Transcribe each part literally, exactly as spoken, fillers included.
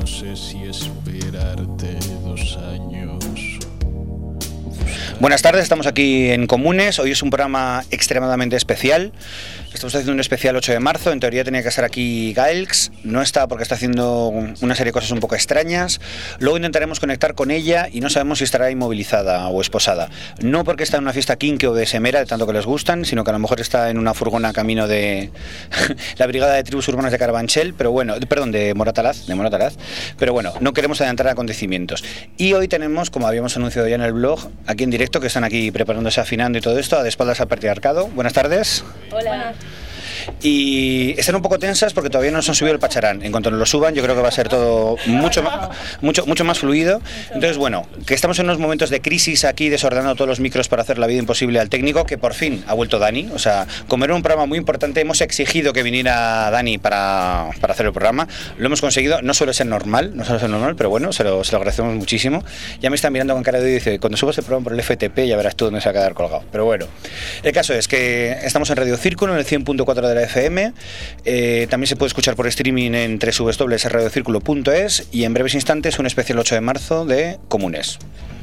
no sé si esperarte dos años. Buenas tardes, estamos aquí en Comunes. Hoy es un programa extremadamente especial. Estamos haciendo un especial ocho de marzo. En teoría tenía que estar aquí Gaelx. No está porque está haciendo una serie de cosas un poco extrañas. Luego intentaremos conectar con ella y no sabemos si estará inmovilizada o esposada. No porque está en una fiesta kinky o de semera, de tanto que les gustan, sino que a lo mejor está en una furgona camino de la Brigada de Tribus Urbanas de Carabanchel, pero bueno, perdón, de Moratalaz, de Moratalaz. Pero bueno, no queremos adelantar acontecimientos. Y hoy tenemos, como habíamos anunciado ya en el blog, aquí en directo, que están aquí preparándose, afinando y todo esto, a de espaldas al patriarcado. Buenas tardes. Hola. Y están un poco tensas porque todavía no nos han subido el pacharán. En cuanto nos lo suban, yo creo que va a ser todo mucho más, mucho, mucho más fluido. Entonces, bueno, que estamos en unos momentos de crisis aquí, desordenando todos los micros para hacer la vida imposible al técnico, que por fin ha vuelto Dani. O sea, como era un programa muy importante, hemos exigido que viniera Dani para, para hacer el programa. Lo hemos conseguido. No suele ser normal, no suele ser normal, pero bueno, se lo, se lo agradecemos muchísimo. Ya me está mirando con cara de odio y dice, cuando subas el programa por el F T P ya verás tú dónde se va a quedar colgado. Pero bueno, el caso es que estamos en Radio Círculo, en el cien punto cuatro de la F M. Eh, también se puede escuchar por streaming en doble u doble u doble u punto radio círculo punto es y en breves instantes un especial ocho de marzo de Comunes.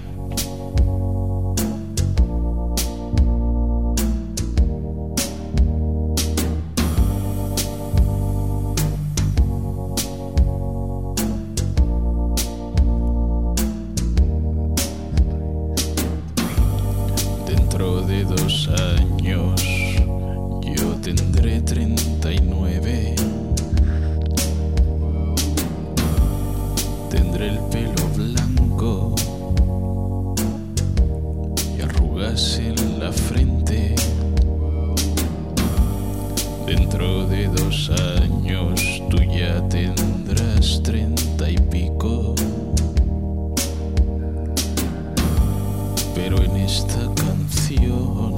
Dentro de dos años yo tendré treinta y nueve. Tendré el pelo blanco y arrugas en la frente. Dentro de dos años tú ya tendrás treinta y pico. Pero en esta canción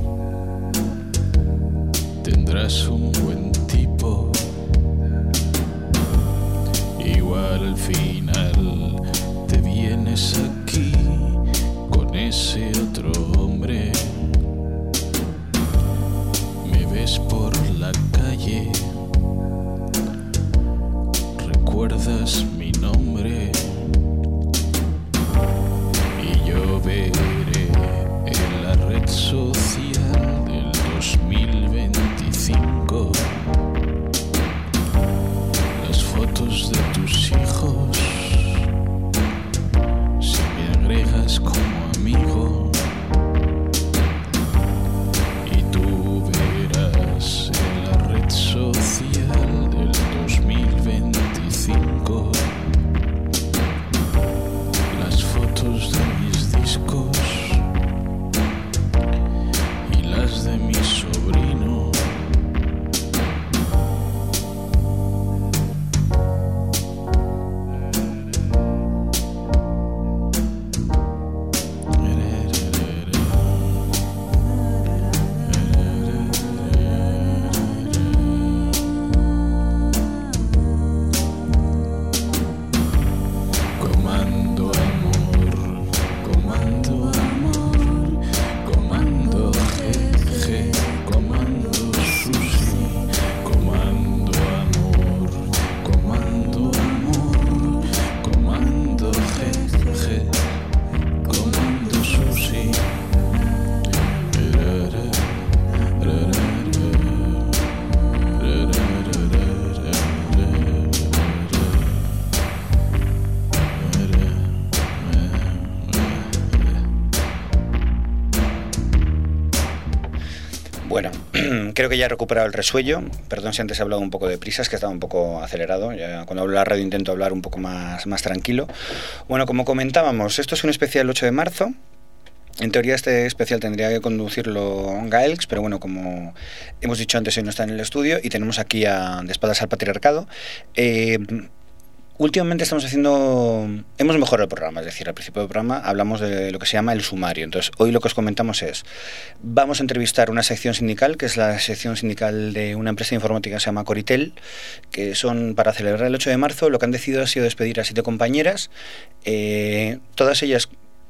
tendrás un buen tipo. Igual al final te vienes aquí con ese otro hombre. Me ves por la calle, recuerdas mi nombre y yo veré en la red social del dos mil veinticinco las fotos de tus hijos. Si me agregas como amigo y tú verás en la red social del dos mil veinticinco las fotos de mis discos y las de mi sobrino. Comando amor, comando amor, comando jeje, comando sushi, comando amor, comando amor, comando jeje, comando sushi. Bueno, creo que ya he recuperado el resuello. Perdón si antes he hablado un poco de prisas, que estaba un poco acelerado. Ya cuando hablo en la radio intento hablar un poco más, más tranquilo. Bueno, como comentábamos, esto es un especial ocho de marzo. En teoría este especial tendría que conducirlo Gaelx, pero bueno, como hemos dicho antes, hoy no está en el estudio y tenemos aquí a de espaldas al patriarcado. Eh, Últimamente estamos haciendo, hemos mejorado el programa, es decir, al principio del programa hablamos de lo que se llama el sumario. Entonces, hoy lo que os comentamos es, vamos a entrevistar una sección sindical, que es la sección sindical de una empresa de informática que se llama Coritel, que son, para celebrar el ocho de marzo, lo que han decidido ha sido despedir a siete compañeras, eh, todas ellas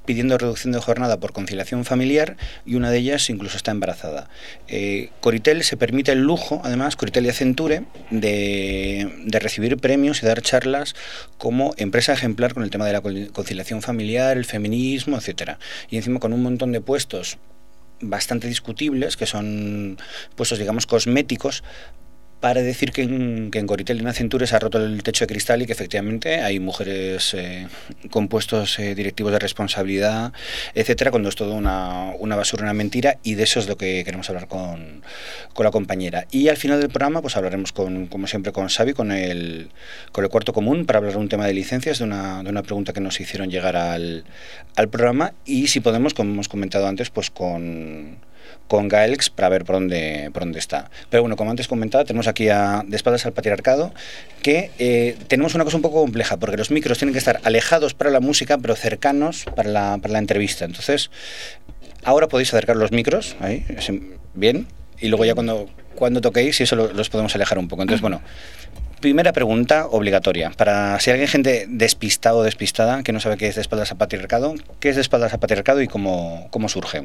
pidiendo reducción de jornada por conciliación familiar y una de ellas incluso está embarazada. Eh, Coritel se permite el lujo, además, Coritel y Accenture, de, de recibir premios y dar charlas como empresa ejemplar con el tema de la conciliación familiar, el feminismo, etcétera. Y encima con un montón de puestos bastante discutibles, que son puestos, digamos, cosméticos, para decir que en, que en Coritel y en Accenture se ha roto el techo de cristal y que efectivamente hay mujeres eh, con puestos eh, directivos de responsabilidad, etcétera, cuando es todo una, una basura, una mentira, y de eso es lo que queremos hablar con, con la compañera. Y al final del programa pues hablaremos, con, como siempre, con Xavi, con el, con el Cuarto Común, para hablar de un tema de licencias, de una, de una pregunta que nos hicieron llegar al, al programa, y si podemos, como hemos comentado antes, pues con... con Gaelx para ver por dónde, por dónde está. Pero bueno, como antes comentaba, tenemos aquí a, de espaldas al patriarcado, que eh, tenemos una cosa un poco compleja, porque los micros tienen que estar alejados para la música, pero cercanos para la, para la entrevista. Entonces, ahora podéis acercar los micros, ahí, bien, y luego ya cuando, cuando toquéis, y eso lo, los podemos alejar un poco. Entonces, bueno, primera pregunta obligatoria, para si alguien, gente despistada o despistada, que no sabe qué es de espaldas al patriarcado, ¿qué es de espaldas al patriarcado y cómo, cómo surge?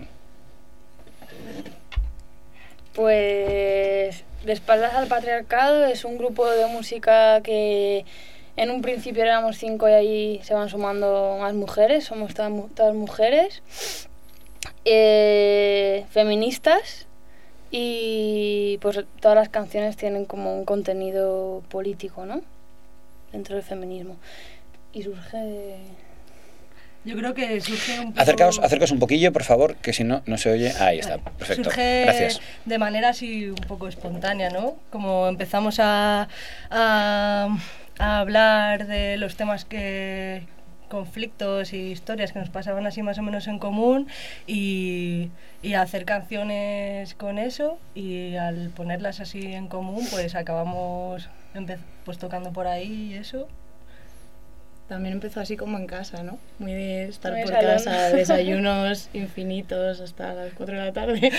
Pues De espaldas al patriarcado es un grupo de música que en un principio éramos cinco y ahí se van sumando más mujeres, somos todas, todas mujeres, eh, feministas, y pues todas las canciones tienen como un contenido político, ¿no? Dentro del feminismo. Y surge... Yo creo que surge un poco... Acercaos, acercaos un poquillo, por favor, que si no, no se oye. Ahí está, perfecto. Surge Gracias. De manera así un poco espontánea, ¿no? Como empezamos a, a, a hablar de los temas que... conflictos y historias que nos pasaban así más o menos en común, y, y hacer canciones con eso, y al ponerlas así en común pues acabamos pues tocando por ahí y eso. También empezó así como en casa, ¿no? Muy de estar Muy por salón. casa, desayunos infinitos hasta las cuatro de la tarde.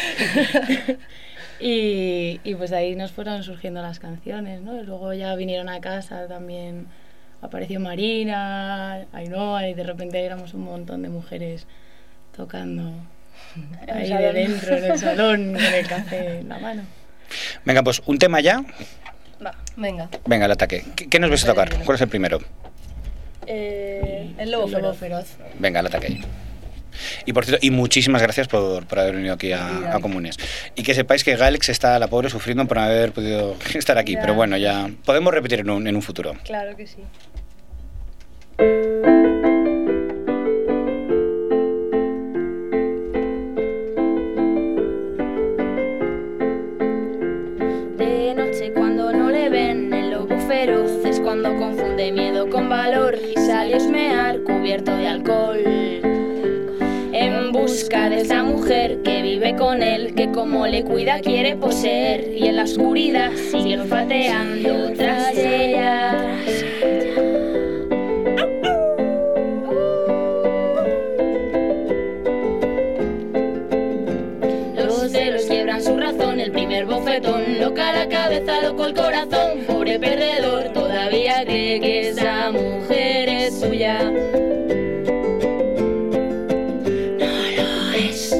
y, y pues ahí nos fueron surgiendo las canciones, ¿no? Y luego ya vinieron a casa también, apareció Marina, Ainhoa, y de repente éramos un montón de mujeres tocando ahí de dentro, en el salón, con el café en la mano. Venga, pues un tema ya. Va. Venga. Venga, el ataque. ¿Qué, qué nos vais a tocar? ¿Cuál es el primero? Eh, El lobo, El lobo feroz. feroz. Venga, el ataque ahí. Y por cierto, y muchísimas gracias por, por haber venido aquí a, a Comunes. Y que sepáis que Gaelx está, la pobre, sufriendo por no haber podido estar aquí. Ya. Pero bueno, ya podemos repetir en un, en un futuro. Claro que sí. De noche cuando no le ven, el lobo feroz es cuando confunde miedo con valor y sale a esmear cubierto de alcohol, en busca de esa mujer que vive con él, que como le cuida quiere poseer, y en la oscuridad sigue olfateando tras ellas. Los celos quiebran su razón, el primer bofetón loca la cabeza, loco el corazón. Pobre perdedor, todavía cree que esa mujer es suya. No lo es.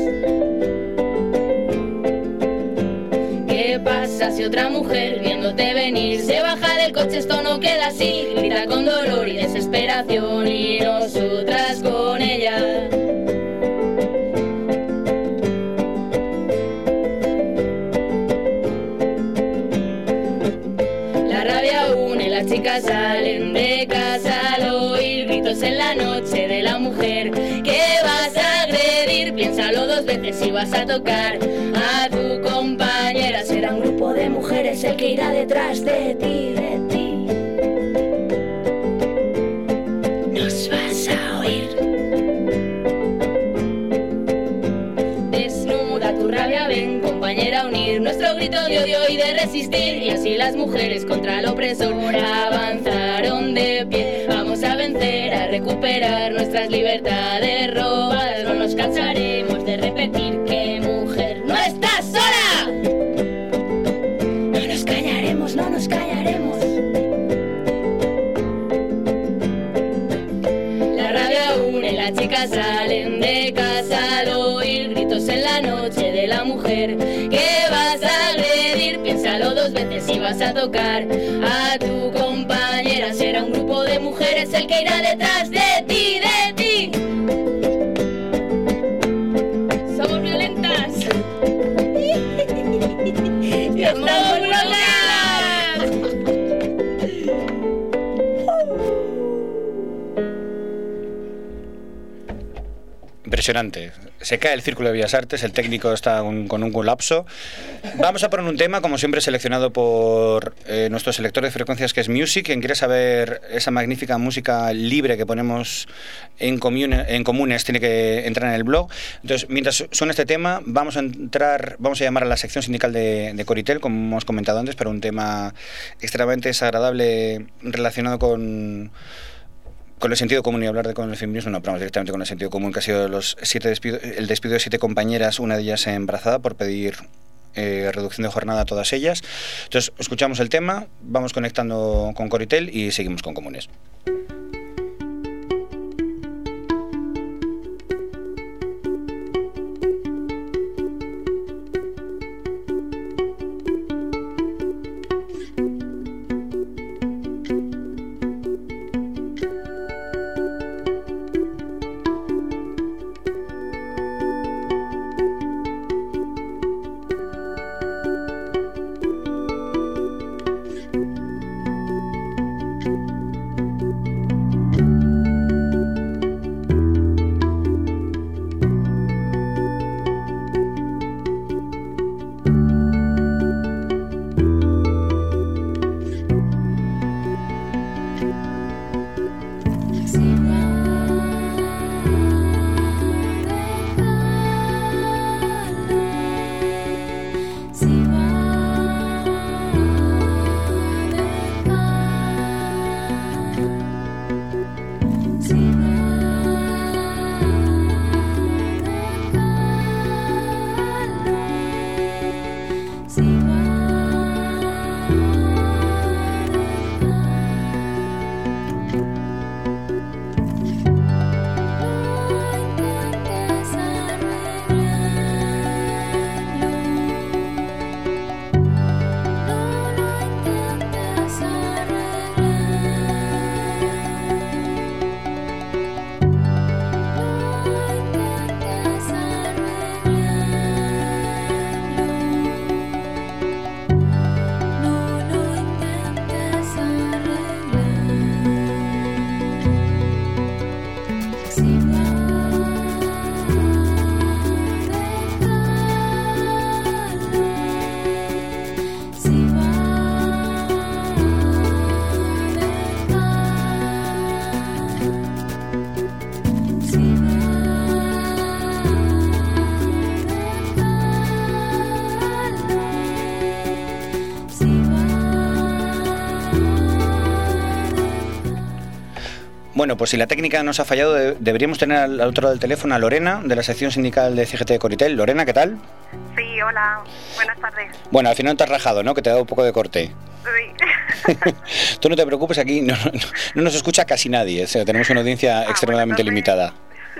¿Qué pasa si otra mujer, viéndote venir, se baja del coche? Esto no queda así, grita con dolor y desesperación, y nosotras con ella. Las chicas salen de casa al oír gritos en la noche de la mujer que vas a agredir. Piénsalo dos veces si vas a tocar a tu compañera. Será un grupo de mujeres el que irá detrás de ti, de ti. Nos vas a oír. Desnuda tu rabia, ven compañera, a unir nuestro grito de odio y de resistir. Y así las mujeres contra el opresor avanzaron de pie. Vamos a vencer, a recuperar nuestras libertades robadas. No nos cansaremos de repetir que mujer no estás sola. No nos callaremos, no nos callaremos. La rabia une, las chicas salen mujer que vas a agredir. Piénsalo dos veces si vas a tocar a tu compañera. Será un grupo de mujeres el que irá detrás de ti, de ti. Somos violentas. Y estamos locas. Impresionante. Se cae el Círculo de Bellas Artes, el técnico está un, con un colapso. Vamos a poner un tema, como siempre, seleccionado por eh, nuestro selector de frecuencias, que es Music. Quien quiere saber esa magnífica música libre que ponemos en, comune, en comunes tiene que entrar en el blog. Entonces, mientras suena este tema, vamos a entrar, vamos a llamar a la sección sindical de, de Coritel, como hemos comentado antes, para un tema extremadamente desagradable relacionado con... con el sentido común. Y hablar de con el feminismo, no, pero vamos directamente con el sentido común, que ha sido los siete despido, el despido de siete compañeras, una de ellas embarazada, por pedir eh, reducción de jornada a todas ellas. Entonces, escuchamos el tema, vamos conectando con Coritel y seguimos con Comunes. Bueno, pues si la técnica nos ha fallado, de, deberíamos tener al, al otro lado del teléfono a Lorena, de la sección sindical de C G T de Coritel. Lorena, ¿qué tal? Sí, hola, buenas tardes. Bueno, al final no te has rajado, ¿no? Que te ha dado un poco de corte. Sí. Tú no te preocupes, aquí no, no, no nos escucha casi nadie, o sea, tenemos una audiencia ah, extremadamente bueno, limitada.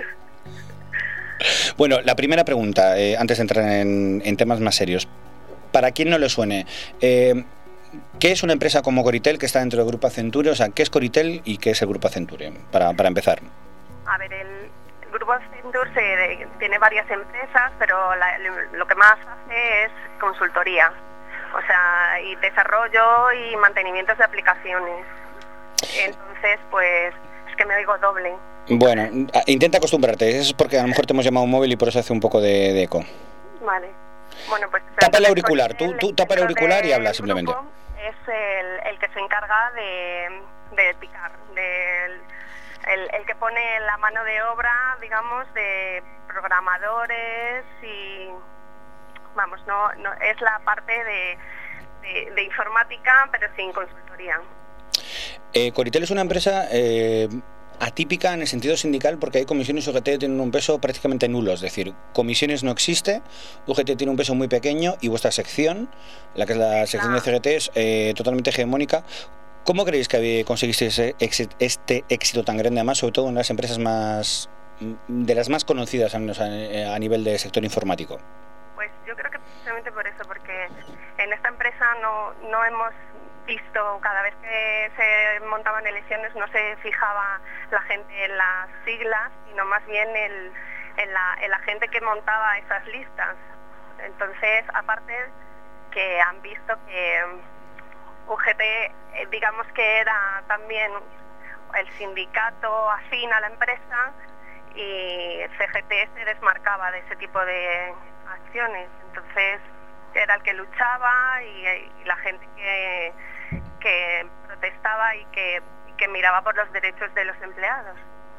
Bueno, la primera pregunta, eh, antes de entrar en, en temas más serios. Para quien no le suene, eh, ¿qué es una empresa como Coritel que está dentro del Grupo Accenture? O sea, ¿qué es Coritel y qué es el Grupo Accenture? Para, para empezar. A ver, el, el Grupo Accenture se, tiene varias empresas, pero la, lo que más hace es consultoría. O sea, y desarrollo y mantenimientos de aplicaciones. Entonces, pues, es que me oigo doble. Bueno, intenta acostumbrarte. Eso es porque a lo mejor te hemos llamado un móvil y por eso hace un poco de, de eco. Vale. Bueno, pues... Tapa el auricular. Tú, tú tapa el auricular y habla simplemente. Es el, el que se encarga de, de picar, del... El, el que pone la mano de obra, digamos, de programadores y... Vamos, no, no es la parte de, de, de informática, pero sin consultoría. Eh, Coritel es una empresa eh, atípica en el sentido sindical porque hay comisiones y U G T tienen un peso prácticamente nulo. Es decir, comisiones no existe, U G T tiene un peso muy pequeño y vuestra sección, la que es la sección de C G T, es eh, totalmente hegemónica. ¿Cómo creéis que conseguisteis este éxito tan grande, además, sobre todo en las empresas más de las más conocidas a nivel de sector informático? Pues yo creo que precisamente por eso, porque en esta empresa no, no hemos visto, cada vez que se montaban elecciones no se fijaba la gente en las siglas, sino más bien el, en, la, en la gente que montaba esas listas. Entonces, aparte que han visto que U G T, eh, digamos que era también el sindicato afín a la empresa, y C G T se desmarcaba de ese tipo de acciones. Entonces era el que luchaba y, y la gente que, que protestaba y que, y que miraba por los derechos de los empleados.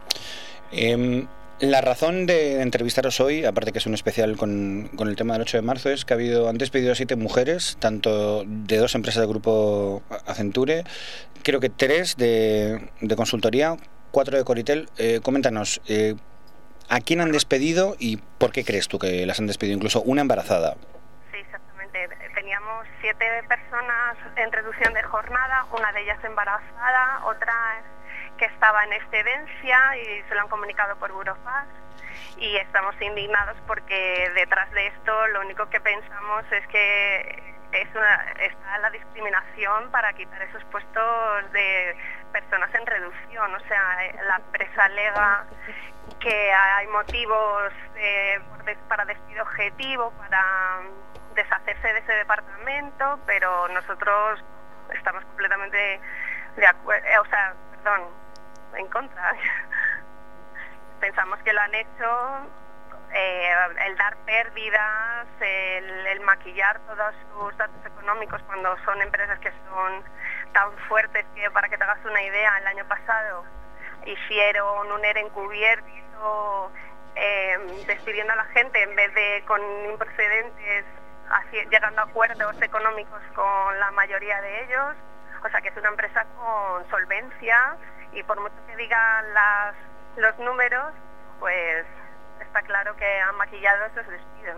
Eh, la razón de entrevistaros hoy, aparte que es un especial con, con el tema del ocho de marzo, es que ha habido, han despedido a siete mujeres, tanto de dos empresas del grupo Accenture, creo que tres de, de consultoría, cuatro de Coritel. Eh, coméntanos, eh, ¿a quién han despedido y por qué crees tú que las han despedido? Incluso una embarazada. Sí, exactamente. Teníamos siete personas en reducción de jornada, una de ellas embarazada, otra que estaba en excedencia y se lo han comunicado por Burofax, y estamos indignados porque detrás de esto lo único que pensamos es que es una, está la discriminación para quitar esos puestos de personas en reducción. O sea, la empresa alega que hay motivos eh, para despido objetivo, para deshacerse de ese departamento, pero nosotros estamos completamente de acuerdo, o sea, perdón, en contra. Pensamos que lo han hecho, eh, el dar pérdidas, el, el maquillar todos sus datos económicos cuando son empresas que son tan fuertes que, para que te hagas una idea, el año pasado hicieron un ERE encubierto, eh, despidiendo a la gente en vez de con improcedentes, así, llegando a acuerdos económicos con la mayoría de ellos. O sea que es una empresa con solvencia, y por mucho que digan las, los números, pues está claro que han maquillado esos despidos.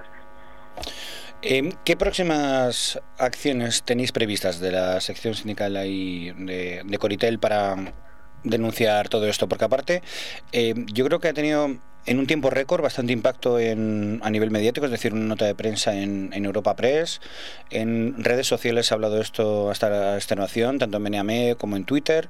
Eh, ¿Qué próximas acciones tenéis previstas de la sección sindical ahí de, de Coritel para denunciar todo esto? Porque aparte, eh, yo creo que ha tenido en un tiempo récord bastante impacto en, a nivel mediático, es decir, una nota de prensa en, en Europa Press, en redes sociales se ha hablado de esto hasta la extenuación, tanto en Beneame como en Twitter.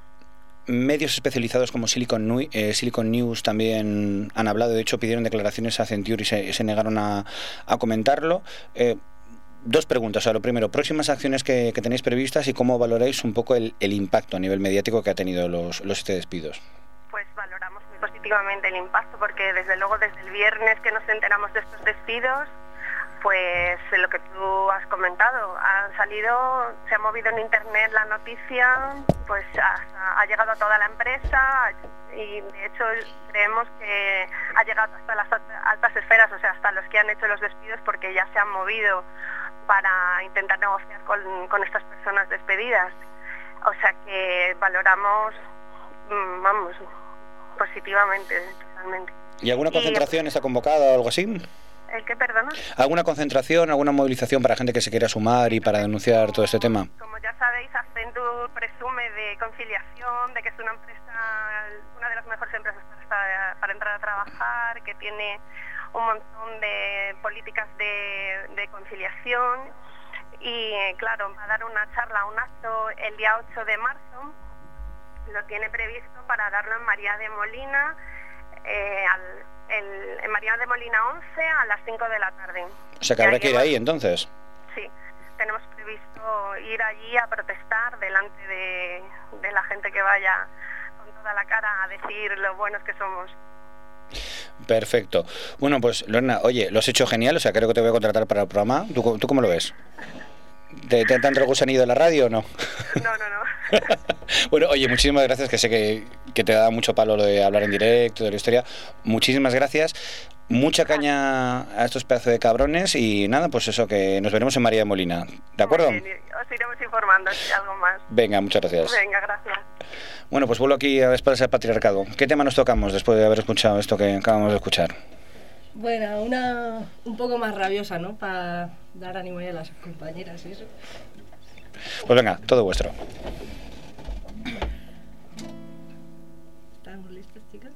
Medios especializados como Silicon, eh, Silicon News también han hablado, de hecho pidieron declaraciones a Accenture y se, se negaron a, a comentarlo. Eh, dos preguntas. O sea, lo primero, próximas acciones que, que tenéis previstas y cómo valoráis un poco el, el impacto a nivel mediático que ha tenido los, los siete despidos. Pues valoramos muy positivamente el impacto, porque desde luego desde el viernes que nos enteramos de estos despidos, pues lo que tú has comentado, ha salido, se ha movido en internet la noticia, pues ha, ha llegado a toda la empresa, y de hecho creemos que ha llegado hasta las altas esferas, o sea, hasta los que han hecho los despidos, porque ya se han movido para intentar negociar con, con estas personas despedidas. O sea que valoramos, vamos, positivamente, totalmente. ¿Y alguna concentración y, está convocada o algo así? ¿El qué, perdona? ¿Alguna concentración, alguna movilización para gente que se quiera sumar y para denunciar todo este tema? Como ya sabéis, Accenture presume de conciliación, de que es una empresa, una de las mejores empresas para, para entrar a trabajar, que tiene un montón de políticas de, de conciliación, y claro, va a dar una charla, un acto el día ocho de marzo, lo tiene previsto para darlo en María de Molina, eh, al, el, en María de Molina once a las cinco de la tarde. O sea que habrá que ir ahí entonces. Sí, tenemos previsto ir allí a protestar delante de, de la gente que vaya con toda la cara a decir lo buenos que somos. Perfecto. Bueno, pues Lorena, oye, lo has hecho genial, o sea, creo que te voy a contratar para el programa. ¿Tú, tú cómo lo ves? ¿Te, te, te han traído gusanillo de la radio o no? No, no, no. Bueno, oye, muchísimas gracias, que sé que, que te da mucho palo lo de hablar en directo, de la historia. Muchísimas gracias. Mucha caña a estos pedazos de cabrones y nada, pues eso, que nos veremos en María de Molina. ¿De acuerdo? Bien, os iremos informando si algo más. Venga, muchas gracias. Venga, gracias. Bueno, pues vuelvo aquí a Espaldas del Patriarcado. ¿Qué tema nos tocamos después de haber escuchado esto que acabamos de escuchar? Bueno, una un poco más rabiosa, ¿no? Para dar ánimo a las compañeras y eso. Pues venga, todo vuestro. ¿Estamos listas, chicas?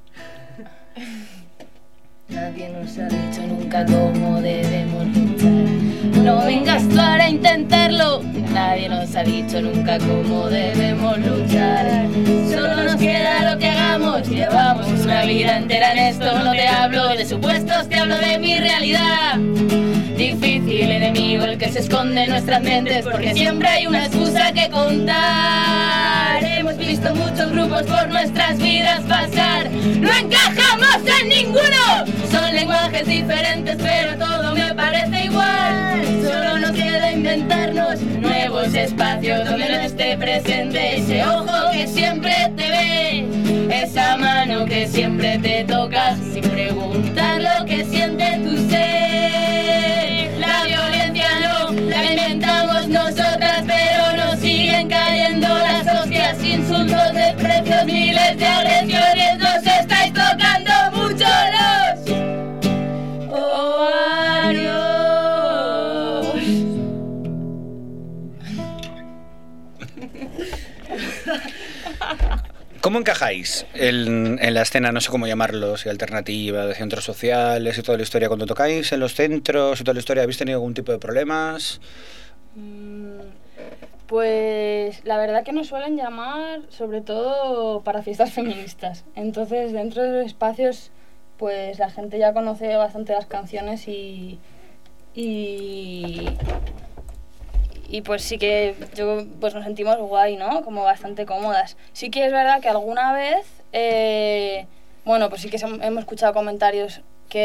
Nadie nos ha dicho nunca cómo debemos luchar. No vengas tú ahora a intentarlo. Nadie nos ha dicho nunca cómo debemos luchar. Solo nos queda lo que hagamos. Llevamos una vida entera en esto. No te hablo de supuestos, te hablo de mi realidad. Difícil enemigo el que se esconde en nuestras mentes, porque siempre hay una excusa que contar. Hemos visto muchos grupos por nuestras vidas pasar. No encajamos en ninguno. Son lenguajes diferentes, pero todo me parece igual. Solo nos queda inventarnos nuevos espacios donde no esté presente ese ojo que siempre te ve, esa mano que siempre te toca sin preguntar lo que siente tu ser. La violencia no la inventamos nosotras, pero nos siguen cayendo las hostias, insultos, desprecios, miles de agresiones. Nos estáis tocando mucho los ovarios. ¿Cómo encajáis en, en la escena, no sé cómo llamarlo, si alternativa, de centros sociales y toda la historia? Cuando tocáis en los centros y toda la historia, ¿habéis tenido algún tipo de problemas? Pues la verdad que nos suelen llamar sobre todo para fiestas feministas. Entonces dentro de los espacios pues la gente ya conoce bastante las canciones y... y Y pues sí que yo, pues nos sentimos guay, ¿no? Como bastante cómodas. Sí que es verdad que alguna vez, eh, bueno, pues sí que hemos escuchado comentarios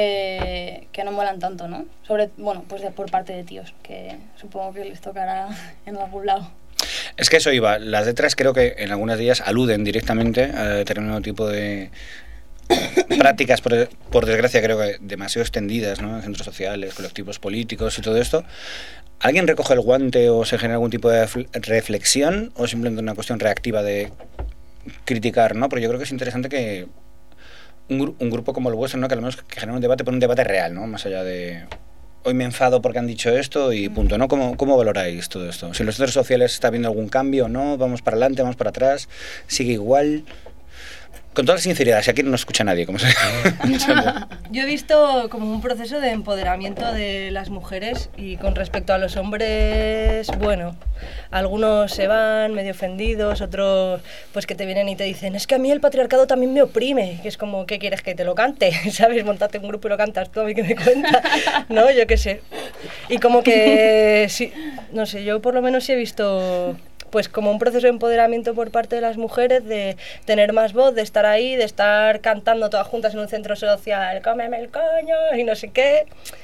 que, que no molan tanto, ¿no? Sobre, bueno, pues de, por parte de tíos, que supongo que les tocará en algún lado. Es que eso iba. Las letras creo que en algunas de ellas aluden directamente a determinado tipo de prácticas, por, por desgracia creo que demasiado extendidas, ¿no? En centros sociales, colectivos políticos y todo esto. ¿Alguien recoge el guante o se genera algún tipo de reflexión o simplemente una cuestión reactiva de criticar, ¿no? Pero yo creo que es interesante que un, gru un grupo como el vuestro, ¿no? Que al menos que genere un debate, pero un debate real, ¿no? Más allá de hoy me enfado porque han dicho esto y punto, ¿no? ¿Cómo, cómo valoráis todo esto? Si en los centros sociales está habiendo algún cambio o no, vamos para adelante, vamos para atrás, sigue igual. Con toda la sinceridad, si aquí no nos escucha nadie, como se Yo he visto como un proceso de empoderamiento de las mujeres y con respecto a los hombres, bueno, algunos se van medio ofendidos, otros pues que te vienen y te dicen es que a mí el patriarcado también me oprime, que es como, ¿qué quieres que te lo cante? ¿Sabes? Montate un grupo y lo cantas tú, a mí que me cuenta, ¿no? Yo qué sé. Y como que, sí, no sé, yo por lo menos sí he visto... pues como un proceso de empoderamiento por parte de las mujeres, de tener más voz, de estar ahí, de estar cantando todas juntas en un centro social, cómeme el coño y no sé qué,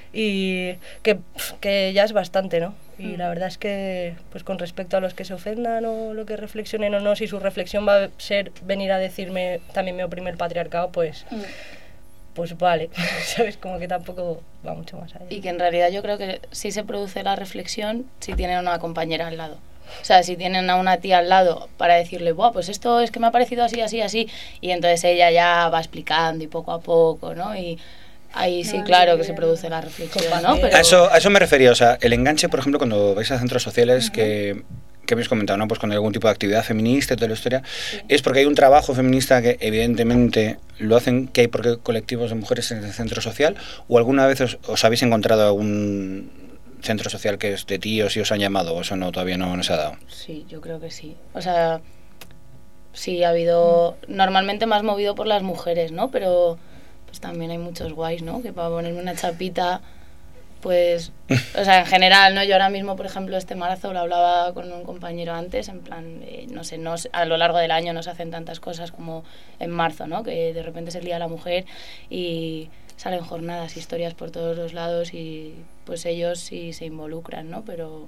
y que, que ya es bastante, ¿no? Y la verdad es que, pues con respecto a los que se ofendan o lo que reflexionen o no, si su reflexión va a ser venir a decirme también me oprime el patriarcado, pues... Mm. pues vale, ¿sabes? Como que tampoco va mucho más allá. Y que en realidad yo creo que sí se produce la reflexión si tienen una compañera al lado. O sea, si tienen a una tía al lado para decirle, buah, pues esto es que me ha parecido así, así, así, y entonces ella ya va explicando y poco a poco, ¿no? Y ahí sí, claro, que se produce la reflexión, ¿no? Pero... A eso, a eso me refería, o sea, el enganche, por ejemplo, cuando vais a centros sociales, uh-huh. que... que habéis comentado, ¿no? Pues con algún tipo de actividad feminista y toda la historia, sí. Es porque hay un trabajo feminista que evidentemente lo hacen, que hay porque colectivos de mujeres en el centro social, o alguna vez os, os habéis encontrado algún centro social que es de tíos y os han llamado, o eso no, todavía no nos ha dado. Sí, yo creo que sí. O sea, sí ha habido, normalmente más movido por las mujeres, ¿no? Pero pues también hay muchos guays, ¿no? Que para ponerme una chapita... pues, o sea, en general, ¿no? Yo ahora mismo, por ejemplo, este marzo lo hablaba con un compañero antes, en plan, eh, no sé, no, a lo largo del año no se hacen tantas cosas como en marzo, ¿no? Que de repente es el Día de la Mujer y salen jornadas, historias por todos los lados y pues ellos sí se involucran, ¿no? Pero,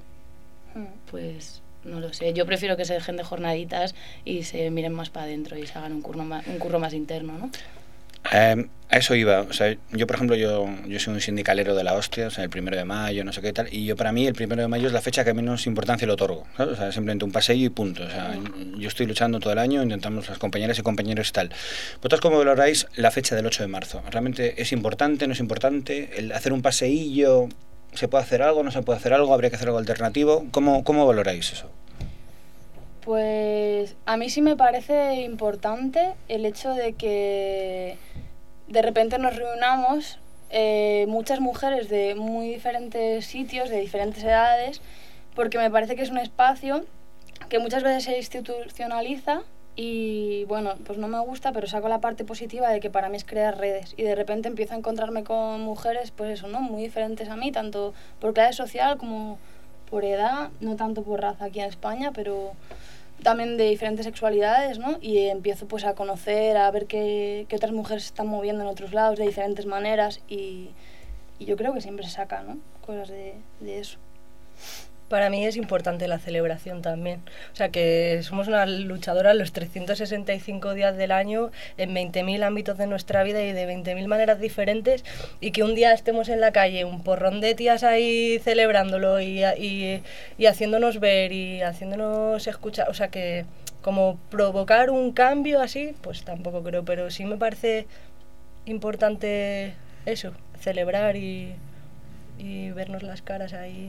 pues, no lo sé. Yo prefiero que se dejen de jornaditas y se miren más para adentro y se hagan un curro más, un curro más interno, ¿no? Eh, a eso iba, o sea, yo por ejemplo yo, yo soy un sindicalero de la hostia, o sea, el primero de mayo, no sé qué tal, y yo para mí el primero de mayo es la fecha que menos importancia le otorgo, ¿sabes? O sea, simplemente un paseo y punto, o sea, yo estoy luchando todo el año, intentamos las compañeras y compañeros y tal. ¿Vosotros cómo valoráis la fecha del ocho de marzo? ¿Realmente es importante, no es importante? ¿El hacer un paseillo, se puede hacer algo, no se puede hacer algo, habría que hacer algo alternativo? ¿Cómo, cómo valoráis eso? Pues a mí sí me parece importante el hecho de que de repente nos reunamos eh, muchas mujeres de muy diferentes sitios, de diferentes edades, porque me parece que es un espacio que muchas veces se institucionaliza y bueno, pues no me gusta, pero saco la parte positiva de que para mí es crear redes y de repente empiezo a encontrarme con mujeres, pues eso, ¿no? Muy diferentes a mí, tanto por clase social como por edad, no tanto por raza aquí en España, pero también de diferentes sexualidades, ¿no? Y empiezo pues a conocer, a ver qué, qué otras mujeres se están moviendo en otros lados de diferentes maneras y, y yo creo que siempre se saca, ¿no? Cosas de, de eso. Para mí es importante la celebración también. O sea, que somos una luchadora los trescientos sesenta y cinco días del año en veinte mil ámbitos de nuestra vida y de veinte mil maneras diferentes, y que un día estemos en la calle, un porrón de tías ahí celebrándolo y, y, y haciéndonos ver y haciéndonos escuchar. O sea, que como provocar un cambio así, pues tampoco creo, pero sí me parece importante eso, celebrar y, y vernos las caras ahí.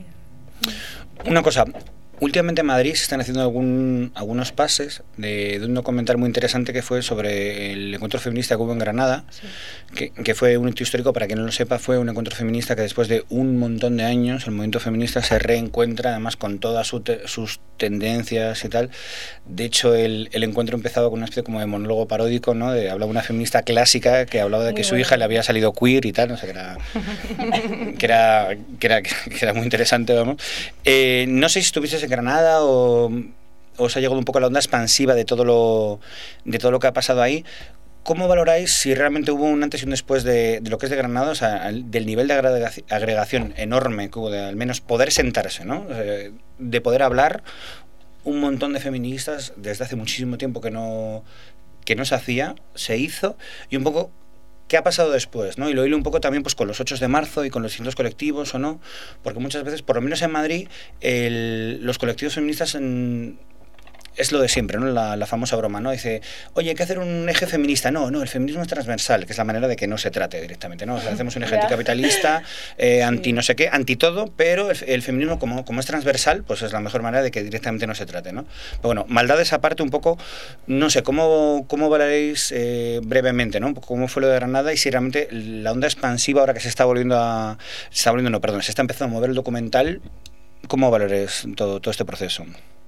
Una cosa, últimamente en Madrid se están haciendo algún, algunos pases de, de un documental muy interesante que fue sobre el encuentro feminista que hubo en Granada, sí. que, que fue un hito histórico. Para quien no lo sepa, fue un encuentro feminista que después de un montón de años el movimiento feminista se reencuentra, además con todas su te, sus tendencias y tal. De hecho, el, el encuentro empezaba con una especie como de monólogo paródico, ¿no? De, hablaba una feminista clásica que hablaba de que muy su bueno. hija le había salido queer y tal, no sé, que era, que era, que era, que era muy interesante, vamos. Eh, no sé si estuviste en Granada o os ha llegado un poco la onda expansiva de todo lo, de todo lo que ha pasado ahí. ¿Cómo valoráis si realmente hubo un antes y un después de, de lo que es de Granada, o sea, del nivel de agregación enorme que hubo, de al menos poder sentarse, ¿no? De poder hablar un montón de feministas desde hace muchísimo tiempo que no, que no se hacía, se hizo, y un poco qué ha pasado después, ¿no? Y lo hilo un poco también pues con los ocho de marzo y con los distintos colectivos o no, porque muchas veces, por lo menos en Madrid, el, los colectivos feministas en, es lo de siempre, ¿no? La, la famosa broma, ¿no? Dice, oye, hay que hacer un eje feminista. No, no, el feminismo es transversal, que es la manera de que no se trate directamente, ¿no? O sea, hacemos un eje anticapitalista, eh, anti no sé qué, anti todo, pero el, el feminismo, como, como es transversal, pues es la mejor manera de que directamente no se trate, ¿no? Pero bueno, maldades aparte un poco, no sé, ¿cómo, cómo valoráis eh, brevemente, ¿no? Un poco cómo fue lo de Granada y si realmente la onda expansiva ahora que se está volviendo a... Se está volviendo, no, perdón, se está empezando a mover el documental, ¿cómo valoráis todo, todo este proceso?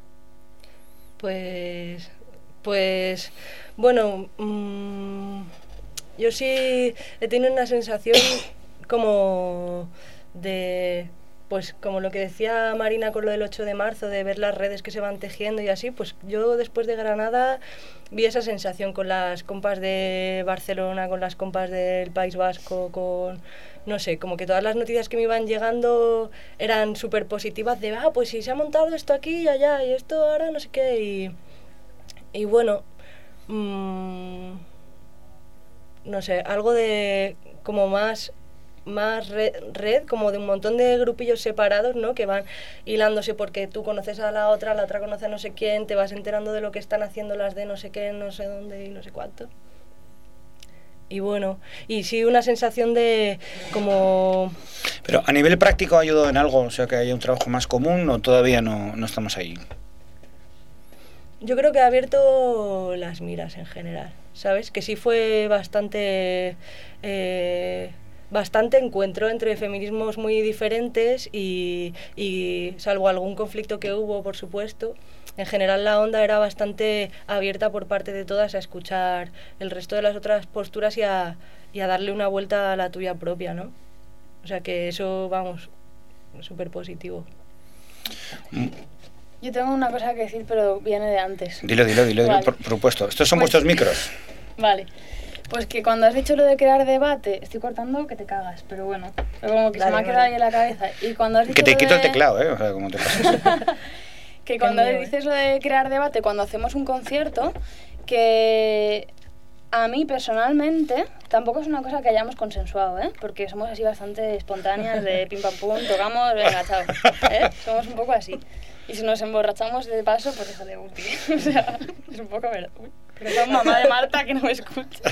Pues, pues, bueno, mmm, yo sí he tenido una sensación como de, pues como lo que decía Marina con lo del ocho de marzo, de ver las redes que se van tejiendo y así, pues yo después de Granada vi esa sensación con las compas de Barcelona, con las compas del País Vasco, con... no sé, como que todas las noticias que me iban llegando eran súper positivas de, ah, pues si se ha montado esto aquí y allá y esto ahora no sé qué, y, y bueno, mmm, no sé, algo de como más, más red, red, como de un montón de grupillos separados, ¿no? Que van hilándose porque tú conoces a la otra, la otra conoce a no sé quién, te vas enterando de lo que están haciendo las de no sé qué, no sé dónde y no sé cuánto. Y bueno, y sí una sensación de como... Pero a nivel práctico ha ayudado en algo, o sea, que haya un trabajo más común, o todavía no, no estamos ahí. Yo creo que ha abierto las miras en general, ¿sabes? Que sí fue bastante... Eh, bastante encuentro entre feminismos muy diferentes y, y salvo algún conflicto que hubo, por supuesto, en general la onda era bastante abierta por parte de todas a escuchar el resto de las otras posturas y a, y a darle una vuelta a la tuya propia, ¿no? O sea que eso, vamos, súper positivo. Yo tengo una cosa que decir, pero viene de antes. Dilo, dilo, dilo, vale. dilo por, por supuesto. Estos son pues, vuestros micros. Vale. Pues que cuando has dicho lo de crear debate, estoy cortando que te cagas, pero bueno, pero como que vale, se me ha quedado vale. ahí en la cabeza. Y cuando has dicho que te quito de... el teclado, ¿eh? O sea, como te pasas. Que cuando mío, dices lo de crear debate, cuando hacemos un concierto, que a mí personalmente tampoco es una cosa que hayamos consensuado, ¿eh? Porque somos así bastante espontáneas, de pim pam pum, tocamos, venga, chao, ¿eh? Somos un poco así. Y si nos emborrachamos de paso, pues eso de útil. O sea, es un poco verdad. Pero son mamá de Marta que no me escucha.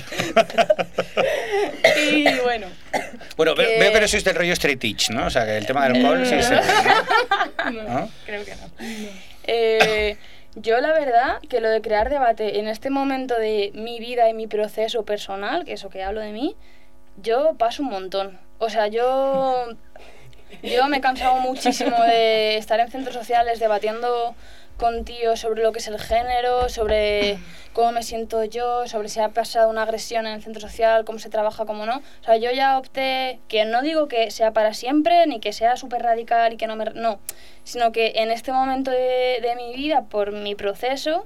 Y bueno. Bueno, que... veo que no sois del rollo straight edge, ¿no? O sea, que el tema del alcohol no. sí se... ¿no? No, ¿no? Creo que no. no. Eh, yo la verdad que lo de crear debate en este momento de mi vida y mi proceso personal, que eso que hablo de mí, yo paso un montón. O sea, yo, yo me he cansado muchísimo de estar en centros sociales debatiendo con tíos sobre lo que es el género, sobre cómo me siento yo, sobre si ha pasado una agresión en el centro social, cómo se trabaja, cómo no. O sea, yo ya opté, que no digo que sea para siempre, ni que sea súper radical y que no me... No, sino que en este momento de, de mi vida, por mi proceso,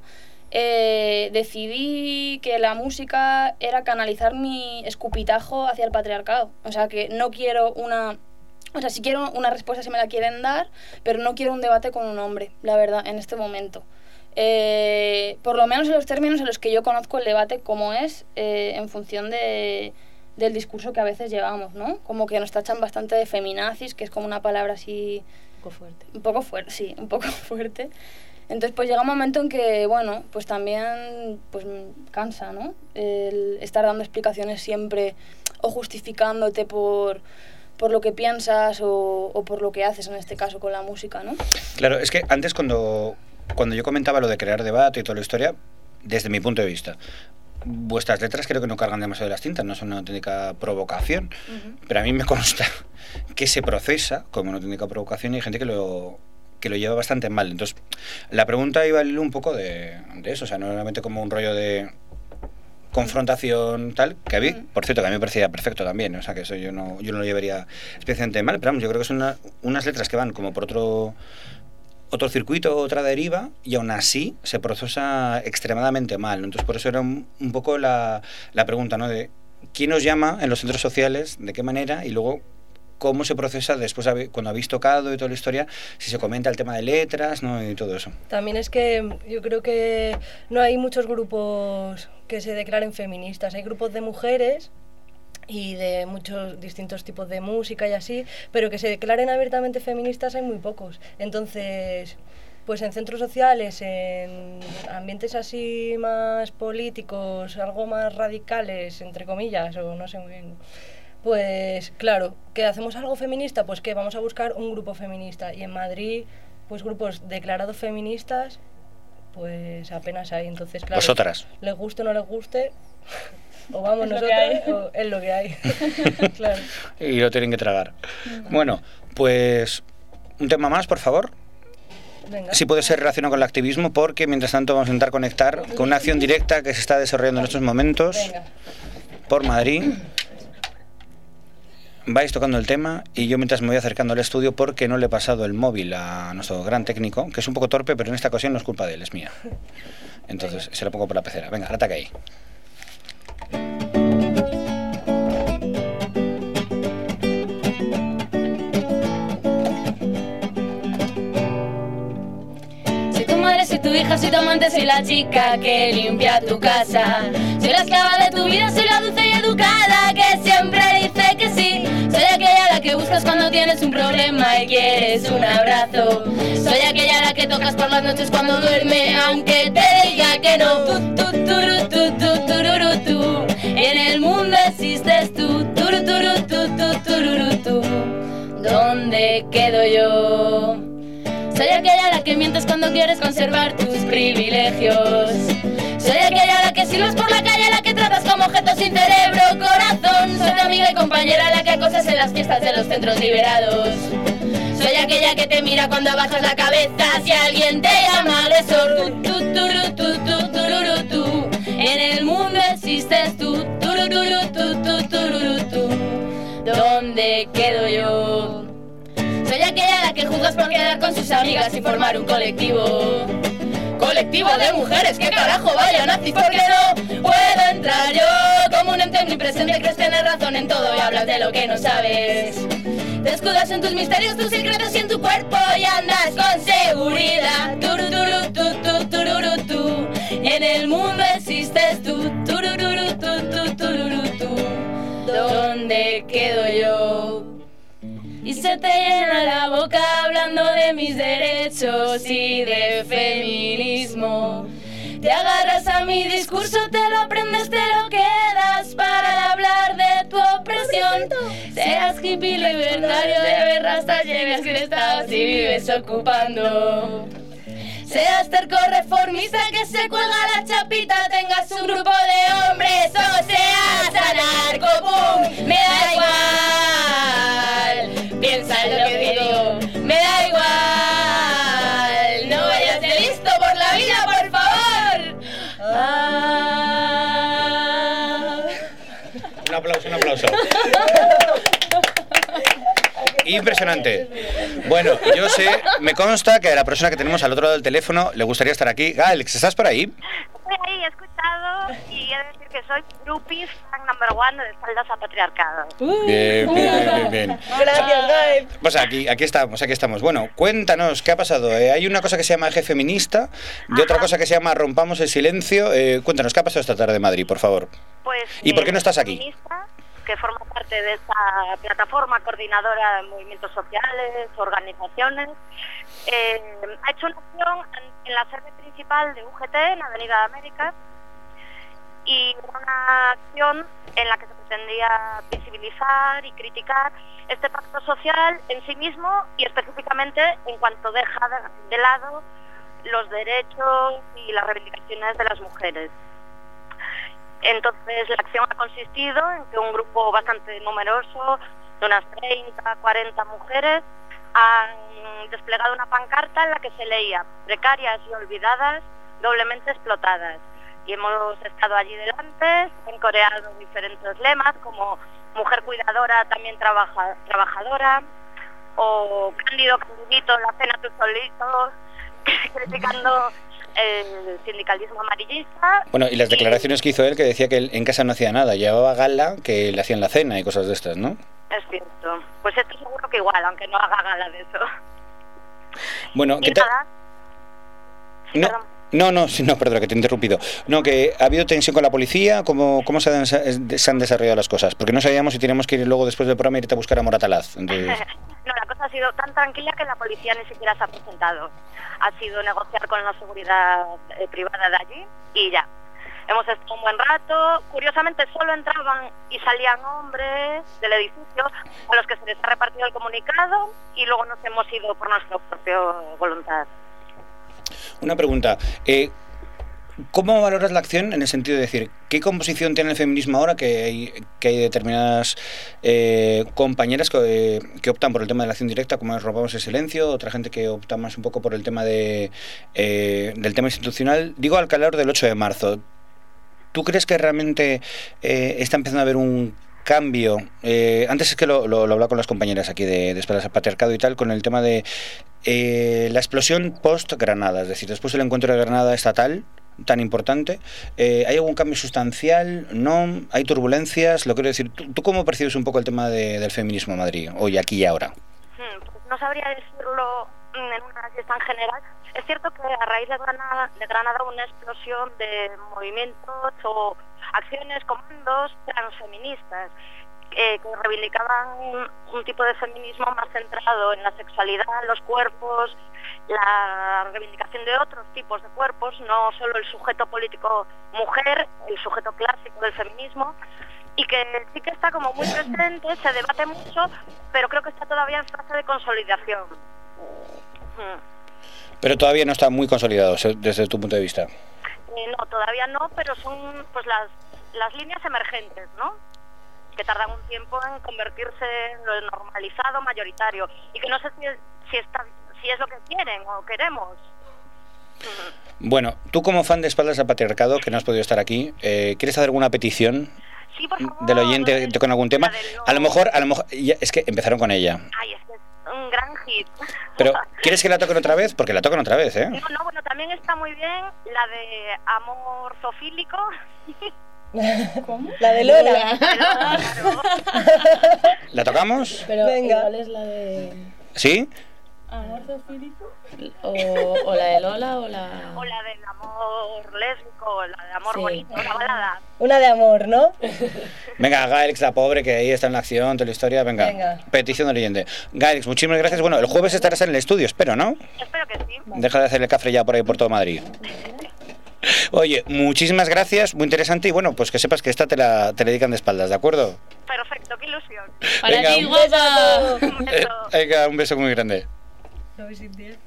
eh, decidí que la música era canalizar mi escupitajo hacia el patriarcado. O sea, que no quiero una... O sea, si quiero una respuesta, si me la quieren dar, pero no quiero un debate con un hombre, la verdad, en este momento. Eh, por lo menos en los términos en los que yo conozco el debate como es, eh, en función de, del discurso que a veces llevamos, ¿no? Como que nos tachan bastante de feminazis, que es como una palabra así... Un poco fuerte. Un poco fuerte, sí, un poco fuerte. Entonces, pues llega un momento en que, bueno, pues también pues cansa, ¿no? El estar dando explicaciones siempre o justificándote por... por lo que piensas o, o por lo que haces, en este caso con la música, ¿no? Claro, es que antes cuando, cuando yo comentaba lo de crear debate y toda la historia, desde mi punto de vista, vuestras letras creo que no cargan demasiado las tintas, no son una auténtica provocación, uh-huh. Pero a mí me consta que se procesa como una auténtica provocación y hay gente que lo, que lo lleva bastante mal. Entonces, la pregunta iba al hilo un poco de, de eso, o sea, no realmente como un rollo de... confrontación tal, que a mí, por cierto, que a mí me parecía perfecto también, o sea, que eso yo no, yo no lo llevaría especialmente mal, pero vamos, yo creo que son una, unas letras que van como por otro otro circuito, otra deriva, y aún así se procesa extremadamente mal, ¿no? Entonces por eso era un, un poco la, la pregunta, ¿no? De quién nos llama en los centros sociales, de qué manera, y luego cómo se procesa después cuando habéis tocado y toda la historia, si se comenta el tema de letras, ¿no? Y todo eso. También es que yo creo que no hay muchos grupos que se declaren feministas, hay grupos de mujeres y de muchos distintos tipos de música y así, pero que se declaren abiertamente feministas hay muy pocos. Entonces, pues en centros sociales, en ambientes así más políticos, algo más radicales, entre comillas, o no sé muy bien, pues claro, que hacemos algo feminista, pues que vamos a buscar un grupo feminista. Y en Madrid, pues grupos declarados feministas, pues apenas hay. Entonces, claro, vosotras, les guste o no les guste, o vamos es nosotras, o es lo que hay. Claro. Y lo tienen que tragar. Bueno, pues un tema más, por favor. Venga. Sí, puede ser relacionado con el activismo, porque mientras tanto vamos a intentar conectar con una acción directa que se está desarrollando en estos momentos. Venga. Por Madrid. Vais tocando el tema y yo mientras me voy acercando al estudio porque no le he pasado el móvil a nuestro gran técnico, que es un poco torpe, pero en esta ocasión no es culpa de él, es mía. Entonces se lo pongo por la pecera. Venga, ataca ahí. Soy tu madre, soy tu hija, soy tu amante, soy la chica que limpia tu casa. Soy la esclava de tu vida, soy la dulce y educada que siempre dice que sí. Soy aquella a la que buscas cuando tienes un problema y quieres un abrazo. Soy aquella a la que tocas por las noches cuando duerme, aunque te diga que no. Tu, tu, turu, tu, tu, tururu, tu. En el mundo existes tú. Turu, turu, tu, tu, tururu, tu. ¿Dónde quedo yo? Soy aquella a la que mientes cuando quieres conservar tus privilegios. Soy aquella a la que silbas por la calle, a la que tratas como objeto sin cerebro, corazón. Soy tu amiga y compañera a la que acosas en las fiestas de los centros liberados. Soy aquella que te mira cuando bajas la cabeza si alguien te llama agresor. Tu, tu, turu, tu, tu, tururu, tu. En el mundo existes tú. Turu, turu, tu, tu, tururu, tu. ¿Dónde quedo yo? Soy aquella a la que juzgas por quedar con sus amigas y formar un colectivo. Colectivo de mujeres, que carajo vaya nazis, porque no puedo entrar yo. Como un ente omnipresente crees tener razón en todo y hablas de lo que no sabes. Te escudas en tus misterios, tus secretos y en tu cuerpo y andas con seguridad. Turu, turu, tu, tu, tururu, tu. En el mundo existes tú. Turururu, tu, tu, tururu, tu. ¿Dónde quedo yo? Y se te llena la boca hablando de mis derechos y de feminismo. Te agarras a mi discurso, te lo aprendes, te lo quedas para hablar de tu opresión. Seas hippie, libertario, de ver hasta lleves crestados y vives ocupando. Seas terco reformista que se cuelga la chapita, tengas un grupo de hombres o seas anarco, pum, me da igual. Un aplauso. Impresionante. Bueno, yo sé, me consta que a la persona que tenemos al otro lado del teléfono le gustaría estar aquí. Alex, ¿estás por ahí? Estoy ahí, he escuchado y he de decir que soy groupie fan number one de Espaldas a Patriarcado. Bien, bien, bien, bien. Gracias, Gael. Pues aquí, aquí estamos, aquí estamos. Bueno, cuéntanos, ¿qué ha pasado? Eh, hay una cosa que se llama Eje Feminista y Ajá. otra cosa que se llama Rompamos el Silencio. Eh, cuéntanos, ¿qué ha pasado esta tarde en Madrid, por favor? Pues, ¿Y por qué no eh, estás aquí? Feminista, que forma parte de esta plataforma coordinadora de movimientos sociales, organizaciones, eh, ha hecho una acción en la sede principal de U G T, en Avenida de América, y una acción en la que se pretendía visibilizar y criticar este pacto social en sí mismo y específicamente en cuanto deja de, de lado los derechos y las reivindicaciones de las mujeres. Entonces la acción ha consistido en que un grupo bastante numeroso, de unas treinta, cuarenta mujeres, han desplegado una pancarta en la que se leía "precarias y olvidadas, doblemente explotadas". Y hemos estado allí delante, han coreado diferentes lemas como "mujer cuidadora, también trabaja, trabajadora", o "Cándido, Candidito, la cena tú solito", criticando el sindicalismo amarillista. Bueno, y las declaraciones que hizo él, que decía que él en casa no hacía nada, llevaba gala, que le hacían la cena y cosas de estas, ¿no? Es cierto. Pues esto seguro que igual, aunque no haga gala de eso. Bueno, Y ¿qué tal? nada. No, Perdón. no, no, sí, no, perdona, que te he interrumpido. No, que ha habido tensión con la policía, ¿cómo, cómo se, han, se han desarrollado las cosas? Porque no sabíamos si teníamos que ir luego después del programa y irte a buscar a Moratalaz. Entonces... No, la cosa ha sido tan tranquila que la policía ni siquiera se ha presentado. Ha sido negociar con la seguridad eh, privada de allí y ya. Hemos estado un buen rato. Curiosamente solo entraban y salían hombres del edificio a los que se les ha repartido el comunicado y luego nos hemos ido por nuestra propia voluntad. Una pregunta. Eh, ¿Cómo valoras la acción en el sentido de decir, qué composición tiene el feminismo ahora que hay, que hay determinadas eh, compañeras que, eh, que optan por el tema de la acción directa, como es Rompamos el Silencio, otra gente que opta más un poco por el tema de eh, del tema institucional? Digo, al calor del ocho de marzo. ¿Tú crees que realmente eh, está empezando a haber un cambio? Eh, antes es que lo, lo, lo hablaba con las compañeras aquí de, de Espaldas al Patriarcado y tal, con el tema de eh, la explosión post-Granada, es decir, después del encuentro de Granada estatal, tan importante, eh, ¿hay algún cambio sustancial? ¿No? ¿Hay turbulencias? Lo quiero decir, ¿tú, tú cómo percibes un poco el tema de, del feminismo en Madrid, hoy, aquí y ahora? Hmm, pues no sabría decirlo en una fiesta en general. Es cierto que a raíz de Granada, de Granada hubo una explosión de movimientos o acciones, comandos transfeministas eh, que reivindicaban un, un tipo de feminismo más centrado en la sexualidad, los cuerpos, la reivindicación de otros tipos de cuerpos, no solo el sujeto político mujer, el sujeto clásico del feminismo, y que sí que está como muy presente, se debate mucho, pero creo que está todavía en fase de consolidación. Hmm. Pero todavía no está muy consolidado desde tu punto de vista. Eh, no, todavía no, pero son pues las, las líneas emergentes, ¿no? Que tardan un tiempo en convertirse en lo normalizado, mayoritario, y que no sé si es, si está, si es lo que quieren o queremos. Bueno, tú como fan de Espaldas al Patriarcado, que no has podido estar aquí, eh, ¿quieres hacer alguna petición Sí, por favor, del oyente del- con algún tema? del- A lo mejor, a lo mejor, ya- es que empezaron con ella. Ay, es que es un gran hit. Pero, ¿quieres que la toquen otra vez? Porque la tocan otra vez, ¿eh? No, no, bueno, también está muy bien la de amor zoofílico. ¿Cómo? La de Lola. Claro. ¿La tocamos? Pero Venga. igual es la de... ¿Sí? ¿Amor zoofílico? O, o la de Lola o la... O la del amor lésbico, o la de amor Sí. bonito, la balada. Una de amor, ¿no? Venga, Gaelix, la pobre, que ahí está en la acción, toda la historia. Venga, Venga. petición del oyente. Gaelix, muchísimas gracias. Bueno, el jueves estarás en el estudio, espero, ¿no? Espero que sí. Deja de hacer el cafre ya por ahí, por todo Madrid. Oye, muchísimas gracias, muy interesante. Y bueno, pues que sepas que esta te la, te la dedican de espaldas, ¿de acuerdo? Perfecto, qué ilusión. Para Venga, ti, un- guapa. Un Eh, beso. venga, un beso muy grande. Lo veis sin diez.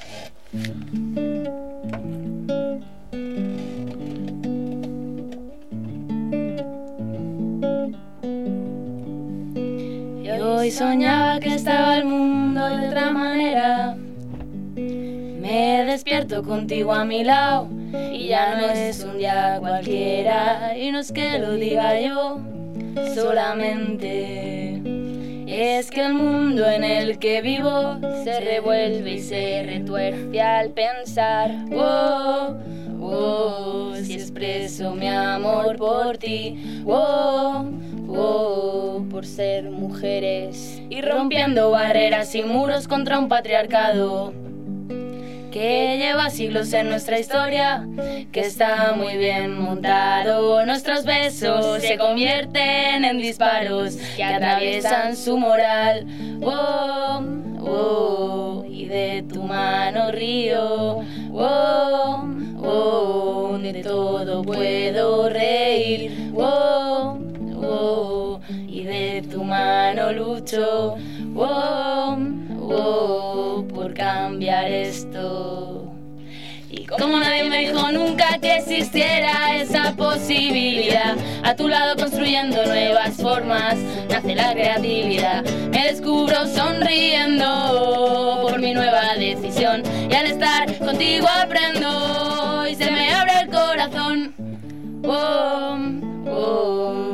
Y hoy soñaba que estaba el mundo de otra manera. Me despierto contigo a mi lado y ya no es un día cualquiera. Y no es que lo diga yo, solamente. Es que el mundo en el que vivo se revuelve y se retuerce al pensar. Oh, oh, si expreso mi amor por ti. Oh, oh, por ser mujeres y rompiendo barreras y muros contra un patriarcado que lleva siglos en nuestra historia, que está muy bien montado. Nuestros besos se convierten en disparos que atraviesan su moral. Oh, oh, y de tu mano río. Oh, oh, de todo puedo reír. Oh, oh, y de tu mano lucho. Oh, oh, por cambiar esto. Y como nadie me dijo nunca que existiera esa posibilidad, a tu lado construyendo nuevas formas nace la creatividad. Me descubro sonriendo por mi nueva decisión, y al estar contigo aprendo y se me abre el corazón. Oh, oh.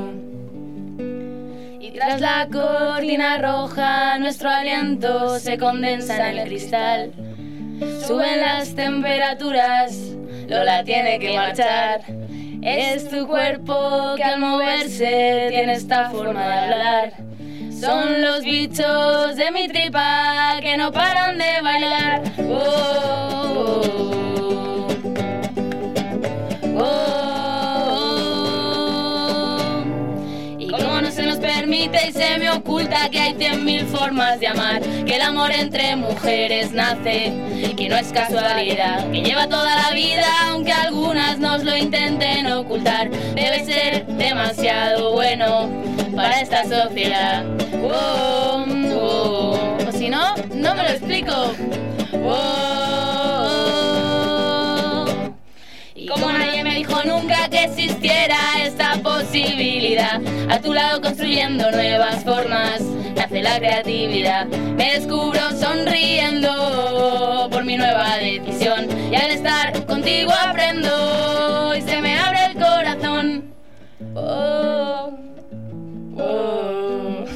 Tras la cortina roja, nuestro aliento se condensa en el cristal. Suben las temperaturas, Lola tiene que marchar. Es tu cuerpo que al moverse tiene esta forma de hablar. Son los bichos de mi tripa que no paran de bailar. Oh, oh, oh, oh. Permite y se me oculta que hay cien mil formas de amar, que el amor entre mujeres nace, que no es casualidad, que lleva toda la vida aunque algunas nos lo intenten ocultar. Debe ser demasiado bueno para esta sociedad. Oh, oh, o si no, no me lo explico. Oh, y como nadie me dijo nunca que existiera esta posibilidad, a tu lado construyendo nuevas formas nace la creatividad. Me descubro sonriendo por mi nueva decisión, y al estar contigo aprendo y se me abre el corazón. Oh, oh.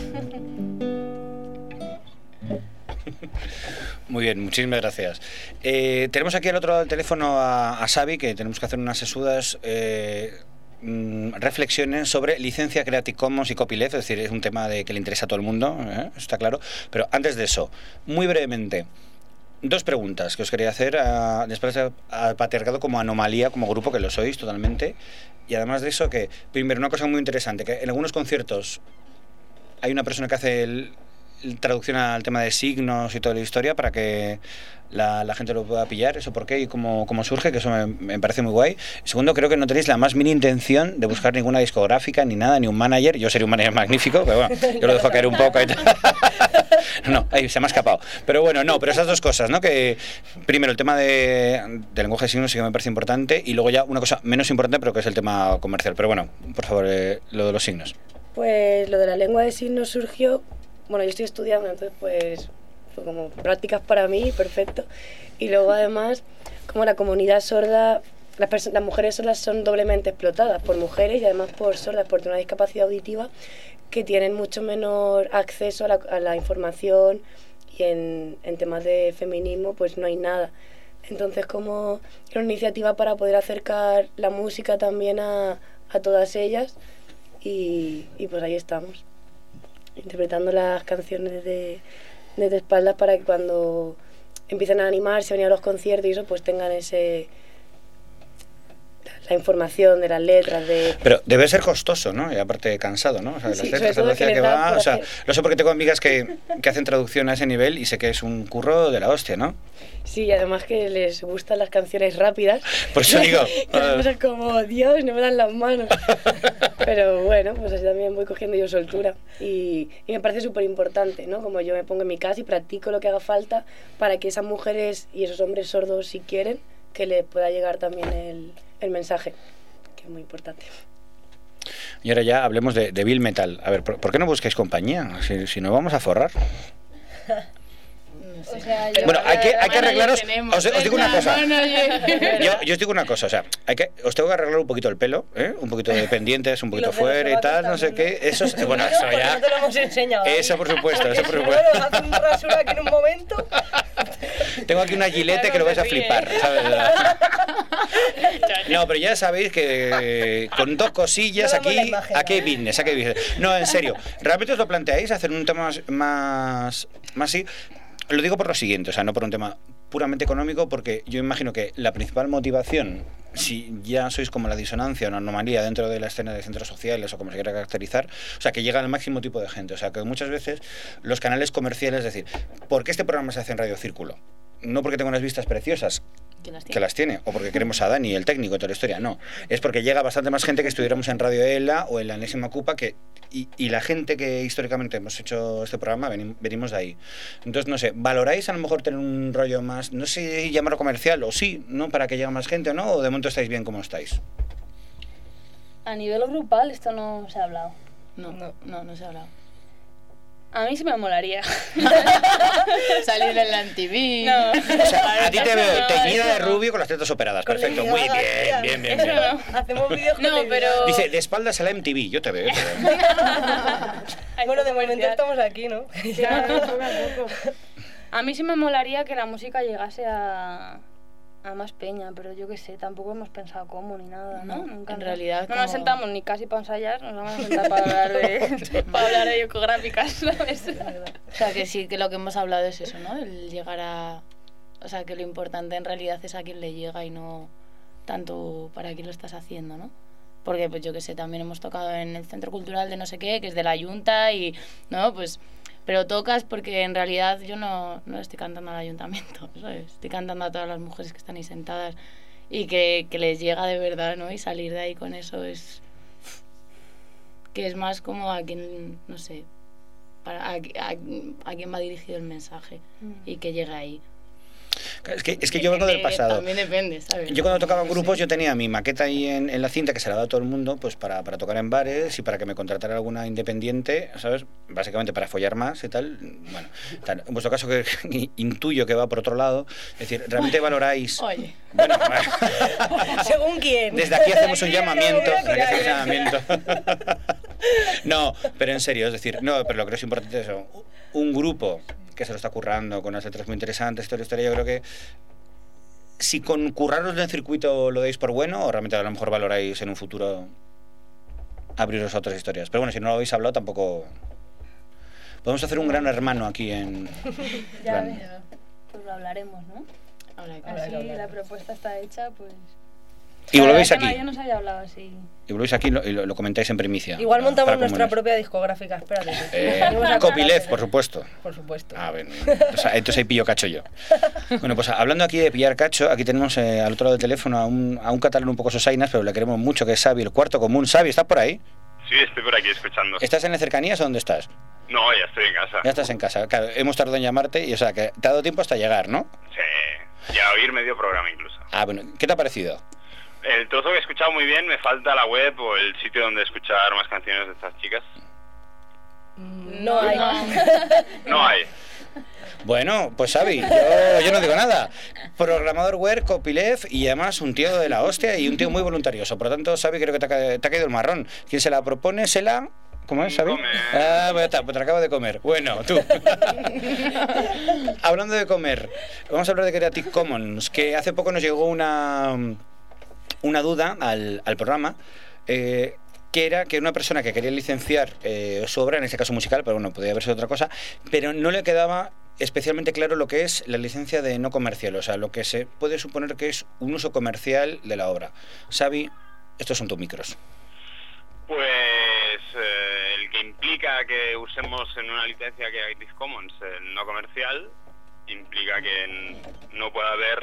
Muy bien, muchísimas gracias. Eh, tenemos aquí al otro lado del teléfono a, a Xavi, que tenemos que hacer unas sesudas eh, mm, reflexiones sobre licencia Creative Commons y copyleft, es decir, es un tema de que le interesa a todo el mundo, ¿eh? Está claro. Pero antes de eso, muy brevemente, dos preguntas que os quería hacer a, después al patriarcado como anomalía, como grupo, que lo sois totalmente. Y además de eso, que primero, una cosa muy interesante, que en algunos conciertos hay una persona que hace el... traducción al tema de signos y toda la historia para que la, la gente lo pueda pillar, eso por qué y cómo, cómo surge, que eso me, me parece muy guay. Segundo, creo que no tenéis la más mínima intención de buscar ninguna discográfica ni nada, ni un manager. Yo sería un manager magnífico, pero bueno, yo lo dejo caer un poco y tal. No, ahí se me ha escapado. Pero bueno, no, pero esas dos cosas, ¿no? Que primero el tema de, de lenguaje de signos sí que me parece importante, y luego ya una cosa menos importante, pero que es el tema comercial. Pero bueno, por favor, eh, lo de los signos. Pues lo de la lengua de signos surgió... Bueno, yo estoy estudiando, entonces pues fue como prácticas para mí, perfecto. Y luego además, como la comunidad sorda, las, las mujeres sordas son doblemente explotadas por mujeres y además por sordas, por tener una discapacidad auditiva, que tienen mucho menor acceso a la, a la información, y en, en temas de feminismo pues no hay nada. Entonces como era una iniciativa para poder acercar la música también a, a todas ellas, y, y pues ahí estamos, interpretando las canciones de, de espaldas para que cuando empiecen a animarse, a venir a los conciertos y eso, pues tengan ese... la información de las letras, de... Pero debe ser costoso, ¿no? Y aparte cansado, ¿no? O sea, Sí, las letras, sobre todo que, que va... O sea, hacer. lo sé porque tengo amigas que, que hacen traducción a ese nivel y sé que es un curro de la hostia, ¿no? Sí, y además que les gustan las canciones rápidas. Por eso digo... Es uh... como, Dios, no me dan las manos. Pero bueno, pues así también voy cogiendo yo soltura. Y, y me parece súper importante, ¿no? Como yo me pongo en mi casa y practico lo que haga falta para que esas mujeres y esos hombres sordos, si quieren, que les pueda llegar también el, el mensaje, que es muy importante. Y ahora ya hablemos de, de Bill Metal. A ver, ¿por, ¿por qué no buscáis compañía? Si, si no, vamos a forrar. No O sea, yo- Bueno, hay que, hay que arreglaros. tenemos, Os, os digo una ¿verdad? cosa. Manager. Yo, yo os digo una cosa, o sea, hay que, os tengo que arreglar un poquito el pelo, ¿eh? Un poquito de pendientes, un poquito los de los fuera y tal, no sé sobatos qué. Eso es, bueno, No, eso porque ya. no te lo hemos enseñado. Eso por supuesto, eso por Porque supuesto. si no, nos hace un rasura aquí en un momento. Tengo aquí una gilete que lo vais a flipar, ¿sabes? No, pero ya sabéis que con dos cosillas No damos la aquí, imagen, aquí hay ¿no? business, aquí hay business. No, en serio, ¿realmente os lo planteáis hacer un tema más, más, más así? Lo digo por lo siguiente, o sea, no por un tema puramente económico, porque yo imagino que la principal motivación, si ya sois como la disonancia o la anomalía dentro de la escena de centros sociales o como se quiera caracterizar, o sea, que llega al máximo tipo de gente, o sea, que muchas veces los canales comerciales, es decir, ¿por qué este programa se hace en Radio Círculo? No porque tenga unas vistas preciosas, Que las tiene. que las tiene, o porque queremos a Dani, el técnico, toda la historia, no. Es porque llega bastante más gente que estuviéramos en Radio Ela o en la enésima Cupa, que, y, y la gente que históricamente hemos hecho este programa venim- venimos de ahí. Entonces, no sé, ¿valoráis a lo mejor tener un rollo más, no sé si llamarlo comercial o sí, ¿no? Para que llegue más gente o no, o de momento estáis bien como estáis? A nivel grupal esto no se ha hablado. No, no, no, no se ha hablado. A mí sí me molaría. Salir en la M T V. No. O sea, a ti te veo No, teñida eso de no. rubio con las tetas operadas, perfecto, muy bien, bien, bien, Eso bien. no. Hacemos vídeos con No, Lady pero- Gaga. Dice, de espaldas a la M T V, yo te veo, yo te veo. Bueno, de momento estamos aquí, ¿no? Ya, poco a poco. A mí sí me molaría que la música llegase a, a más peña, pero yo qué sé, tampoco hemos pensado cómo ni nada, ¿no? No, Nunca en nos- realidad No nos como- sentamos ni casi para ensayar, nos vamos a sentar para hablar de, para hablar de ecográficas, ¿sabes? O sea, que sí, que lo que hemos hablado es eso, ¿no? El llegar a... O sea, que lo importante en realidad es a quién le llega y no tanto para quién lo estás haciendo, ¿no? Porque, pues yo que sé, también hemos tocado en el Centro Cultural de no sé qué, que es de la Junta y, ¿no? Pues... Pero tocas porque en realidad yo no, no estoy cantando al ayuntamiento, ¿sabes? Estoy cantando a todas las mujeres que están ahí sentadas y que, que les llega de verdad, ¿no? Y salir de ahí con eso es... Que es más como a quien, no sé, para, a, a, a quien va dirigido el mensaje y que llegue ahí. Es que, es que yo vengo del Depende, pasado. También depende, ¿sabes? Yo cuando tocaba en No sé. grupos, yo tenía mi maqueta ahí en, en la cinta que se la daba a todo el mundo, pues para, para tocar en bares y para que me contratara alguna independiente, ¿sabes? Básicamente para follar más y tal. Bueno, tal. En vuestro caso que intuyo que va por otro lado, es decir, ¿realmente valoráis? Oye. Bueno, Según quién. desde aquí hacemos un Mira, llamamiento. mira, Desde aquí mira, hacemos un llamamiento. No, pero en serio, es decir, no, pero lo que es importante es eso. Un grupo que se lo está currando con unas letras muy interesantes, historia, historia, yo creo que si con curraros del circuito lo dais por bueno, o realmente a lo mejor valoráis en un futuro abriros a otras historias. Pero bueno, si no lo habéis hablado, tampoco... Podemos hacer un gran hermano aquí en... Ya Gran- ves, pues lo hablaremos, ¿no? Habrá que- Así la propuesta está hecha, pues... Y volvéis La verdad aquí. que Yo no se había hablado así. Y volvéis aquí y lo, y lo- lo comentáis en primicia. Igual para- montamos para nuestra comunes. propia discográfica, espérate. Eh, Venimos a Copyleft, contarte. por supuesto. Por supuesto. Ah, bueno. O sea, entonces ahí pillo cacho yo. Bueno, pues hablando aquí de pillar cacho, aquí tenemos eh, al otro lado del teléfono a un, a un catalán un poco sosainas, pero le queremos mucho, que es Xavi, el cuarto común. Xavi, ¿estás por ahí? Sí, estoy por aquí escuchando. ¿Estás en las cercanías o dónde estás? No, ya estoy en casa. Ya estás en casa. Claro, hemos tardado en llamarte y, o sea, que te ha dado tiempo hasta llegar, ¿no? Sí, ya oír medio programa incluso. Ah, bueno. ¿Qué te ha parecido? El trozo que he escuchado muy bien, me falta la web o el sitio donde escuchar más canciones de estas chicas. No hay. No hay. Bueno, pues Xavi, yo, yo no digo nada. Programador web, copyleft y además un tío de la hostia y un tío muy voluntarioso. Por lo tanto, Xavi, creo que te ha, ca- te ha caído el marrón. ¿Quién se la propone? ¿Se la...? ¿Cómo es, Xavi? Come. Ah, pues, está, pues te la acabo de comer. Bueno, tú. Hablando de comer, vamos a hablar de Creative Commons, que hace poco nos llegó una, una duda al, al programa. Eh, que era que una persona que quería licenciar eh, su obra, en este caso musical, pero bueno, podría haber sido otra cosa, pero no le quedaba especialmente claro lo que es la licencia de no comercial, o sea, lo que se puede suponer que es un uso comercial de la obra. Xavi, estos son tus micros. Pues eh, el que implica que usemos en una licencia Creative Commons el no comercial, implica que n- no pueda haber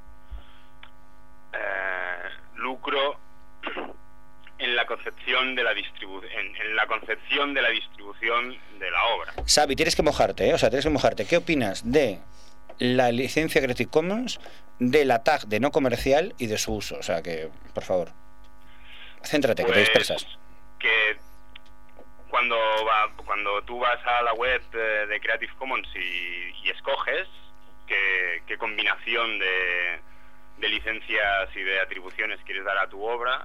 eh, lucro en la concepción de la distribu en, en la concepción de la distribución de la obra. Xavi, tienes que mojarte, ¿eh? O sea, tienes que mojarte. ¿Qué opinas de la licencia Creative Commons, de la tag de no comercial y de su uso? O sea, que, por favor, céntrate, que te Pues, dispersas. Que cuando va, cuando tú vas a la web eh, de Creative Commons y, y escoges, qué, qué combinación de, de licencias y de atribuciones quieres dar a tu obra.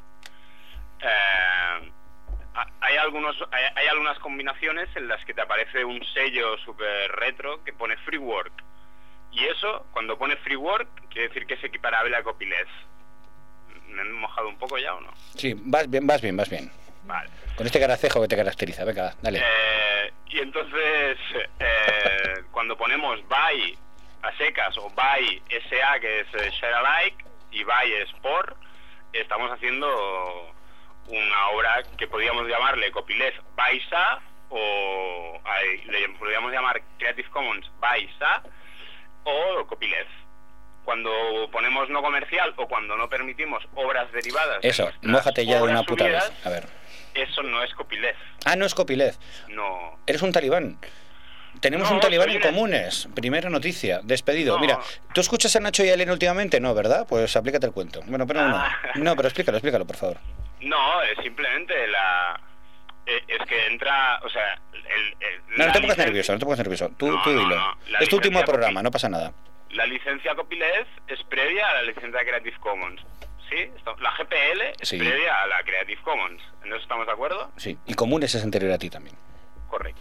Eh, hay, algunos, hay, hay algunas combinaciones en las que te aparece un sello súper retro que pone Free Work. Y eso, cuando pone Free Work, quiere decir que es equiparable a copyleft. ¿Me he mojado un poco ya o no? Sí, vas bien, vas bien, vas bien. Vale. Con este caracejo que te caracteriza, venga, dale. Eh, y entonces, eh, cuando ponemos by a secas o by S A, que es eh, share alike, y by es por, estamos haciendo una obra que podríamos llamarle copyleft by S A, o ay, le podríamos llamar Creative Commons by S A, o copyleft. Cuando ponemos no comercial o cuando no permitimos obras derivadas... Eso, mójate ya de una puta vez. A ver. Eso no es copyleft. Ah, no es copyleft. No. Eres un talibán. Tenemos No, un talibán soy en una- comunes. Primera noticia, despedido. No. Mira, ¿tú escuchas a Nacho y a Elena últimamente? No, ¿verdad? Pues aplícate el cuento. Bueno, pero Ah. no. No, pero explícalo, explícalo, por favor. No, es simplemente la... eh, Es que entra, o sea... El, el- No, la no te pongas licen- nervioso, no te pongas nervioso. Tú, No, tú no, dilo. no. La Es tu último licencia programa, no pasa nada. La licencia copyleft es previa a la licencia Creative Commons. ¿Sí? Esto- La G P L es Sí. previa a la Creative Commons. ¿En eso estamos de acuerdo? Sí, y comunes es anterior a ti también. Correcto.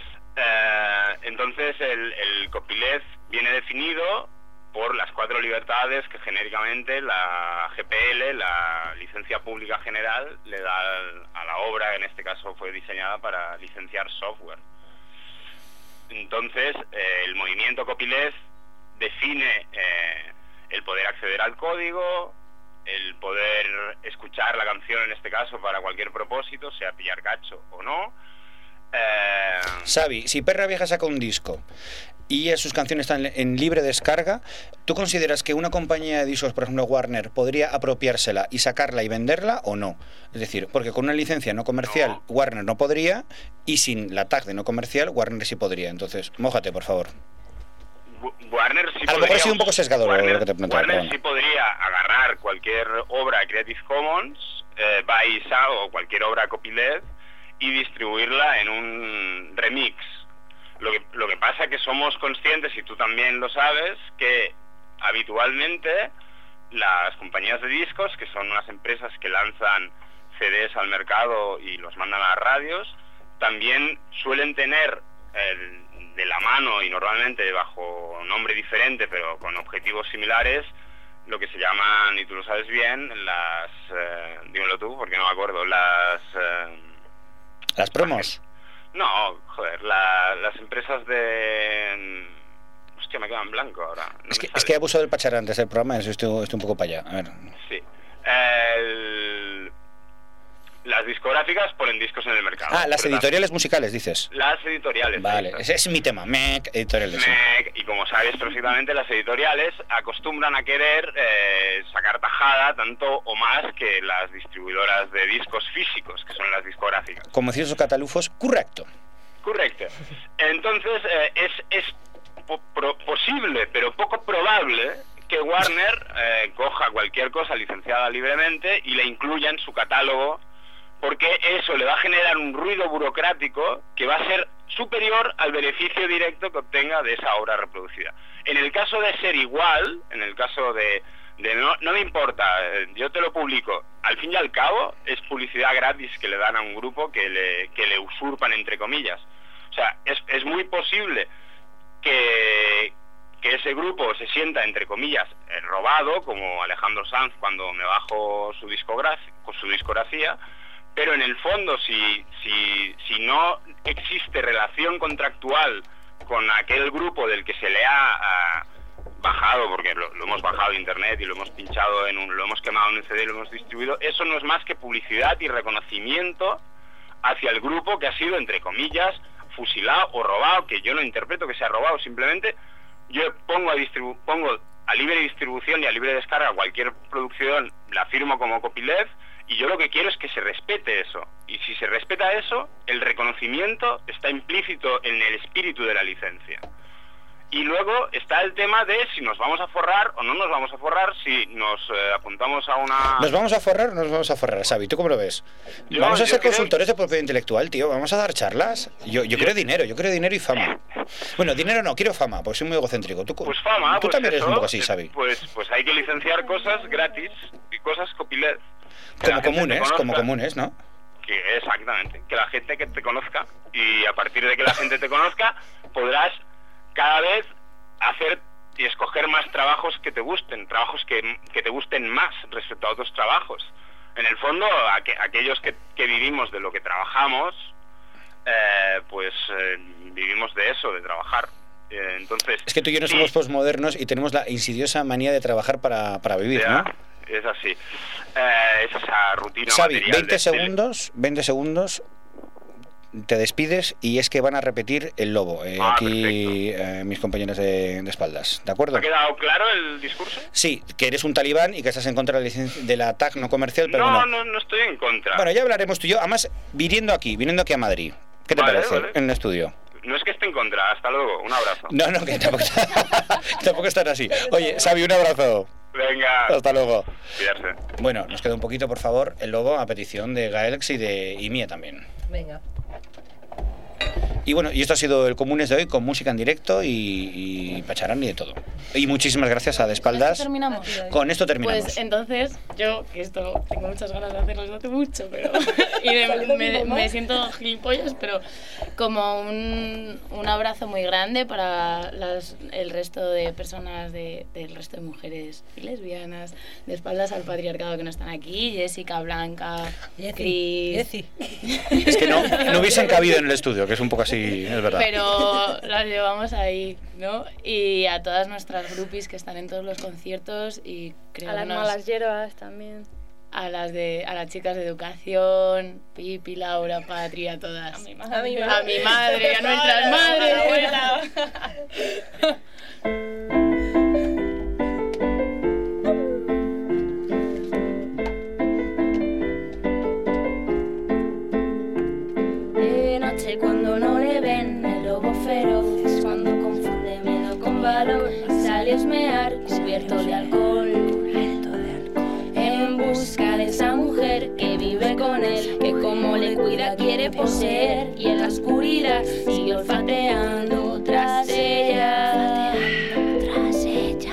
Eh, entonces el, el copyleft viene definido por las cuatro libertades que genéricamente la G P L, la licencia pública general, le da al- a la obra, en este caso fue diseñada para licenciar software. Entonces eh, el movimiento copyleft define eh, el poder acceder al código, el poder escuchar la canción en este caso para cualquier propósito, sea pillar cacho o no. Eh, Xavi, si Perra Vieja saca un disco y sus canciones están en libre descarga, ¿tú consideras que una compañía de discos, por ejemplo Warner, podría apropiársela y sacarla y venderla o no? Es decir, porque con una licencia no comercial No. Warner no podría, y sin la tag de no comercial Warner sí podría. Entonces, mójate, por favor. Wa- Warner sí A lo mejor podría, he sido un poco sesgado lo- Warner, lo que te planteaba, Warner perdona. sí podría agarrar cualquier obra Creative Commons, eh, by S A o cualquier obra copyleft y distribuirla en un remix. Lo que, lo que pasa es que somos conscientes, y tú también lo sabes, que habitualmente las compañías de discos, que son unas empresas que lanzan C Ds al mercado y los mandan a las radios, también suelen tener el- de la mano y normalmente bajo nombre diferente pero con objetivos similares, lo que se llaman, y tú lo sabes bien, las... Eh, dímelo tú porque no me acuerdo, las... Eh, Las promos. no, joder, la- las empresas de... Hostia, me quedo en blanco ahora. no Es me que, sale. es que he abusado del pacharán antes del programa, eso estoy, estoy un poco para allá. A ver. Sí. El- Las discográficas ponen discos en el mercado. Ah, las ¿verdad? editoriales musicales, dices. Las editoriales. Vale, ahí ese está. es mi tema. Mec, editoriales. sí. Mec, y como sabes perfectamente, las editoriales acostumbran a querer eh, sacar tajada tanto o más que las distribuidoras de discos físicos, que son las discográficas. Como decían esos catalufos, correcto. Correcto. Entonces, eh, es, es po- pro- posible, pero poco probable, que Warner eh, coja cualquier cosa licenciada libremente y la incluya en su catálogo, porque eso le va a generar un ruido burocrático que va a ser superior al beneficio directo que obtenga de esa obra reproducida. En el caso de ser igual, en el caso de, de no, no me importa, eh, yo te lo publico, al fin y al cabo es publicidad gratis que le dan a un grupo que le, que le usurpan, entre comillas. O sea, es, es muy posible que, que ese grupo se sienta, entre comillas, eh, robado, como Alejandro Sanz cuando me bajo su discografía, su discografía, pero en el fondo, si, si, si no existe relación contractual con aquel grupo del que se le ha ah, bajado, porque lo, lo hemos bajado de internet y lo hemos pinchado en un, lo hemos quemado en un C D y lo hemos distribuido, eso no es más que publicidad y reconocimiento hacia el grupo que ha sido, entre comillas, fusilado o robado, que yo no interpreto que sea robado, simplemente yo pongo a, distribu pongo a libre distribución y a libre descarga cualquier producción, la firmo como copyleft, y yo lo que quiero es que se respete eso. Y si se respeta eso, el reconocimiento está implícito en el espíritu de la licencia. Y luego está el tema de si nos vamos a forrar o no nos vamos a forrar, si nos eh, apuntamos a una... ¿Nos vamos a forrar o no nos vamos a forrar, Xavi? ¿Tú cómo lo ves? Yo- vamos a yo ser creo- consultores de propiedad intelectual, tío. Vamos a dar charlas. Yo, yo quiero dinero, yo quiero dinero y fama. Bueno, dinero no, quiero fama, porque soy muy egocéntrico. Tú, Pues fama, tú pues también eres eso, un poco así, eh, Xavi. Pues, pues hay que licenciar cosas gratis y cosas copyleft. Que Como la gente te comunes, como conozca. comunes, ¿no? Que exactamente, que la gente que te conozca, y a partir de que la gente te conozca podrás cada vez hacer y escoger más trabajos que te gusten, trabajos que, que te gusten más respecto a otros trabajos. En el fondo, aqu- aquellos que, que vivimos de lo que trabajamos, eh, pues eh, vivimos de eso, de trabajar. Eh, entonces, Es que tú y yo no somos postmodernos y tenemos la insidiosa manía de trabajar para, para vivir, ya, ¿no? es así. Eh, es esa rutina Xavi, material veinte de- segundos, veinte segundos, te despides y es que van a repetir el lobo. eh, Ah, aquí eh, mis compañeros de, de espaldas, ¿de acuerdo? ¿Ha quedado claro el discurso? Sí, que eres un talibán y que estás en contra de la, licencia- de la T A C no comercial, pero No, bueno. no, no estoy en contra. Bueno, ya hablaremos tú y yo, además, viniendo aquí, viniendo aquí a Madrid. ¿Qué te Vale, parece vale. en el estudio? No es que esté en contra, hasta luego, un abrazo. No, no, que tampoco, tampoco están así. Oye, Xavi, un abrazo. Venga. Hasta luego. Cuidarse. Bueno, nos queda un poquito, por favor, el logo a petición de Gaelx y de y mía también. Venga. Y bueno, y esto ha sido el Comunes de hoy con música en directo y, y pacharán y de todo. Y muchísimas gracias a De Espaldas. ¿Terminamos? Con esto terminamos. Pues entonces, yo, que esto tengo muchas ganas de hacerlo desde hace mucho, pero. y de- me, me siento gilipollas, pero como un, un abrazo muy grande para las, el resto de personas, de, del resto de mujeres y lesbianas, de espaldas al patriarcado que no están aquí: Jessica, Blanca, Cris. Es que no, no hubiesen cabido en el estudio, que es un poco así, es verdad. Pero las llevamos ahí, ¿no? Y a todas nuestras groupies que están en todos los conciertos y creo A las malas hierbas también. a las de a las chicas de educación, Pipi, Laura, Patri, a todas. A mi madre. a mi madre, a nuestras Hola, madres. abuela. De noche cuando no le ven, el lobo feroz es cuando confunde miedo con valor. Sale a husmear, cubierto de alcohol, en busca de esa mujer que vive con él, que como le cuida quiere poseer, y en la oscuridad sigue olfateando tras ella. Tras ella.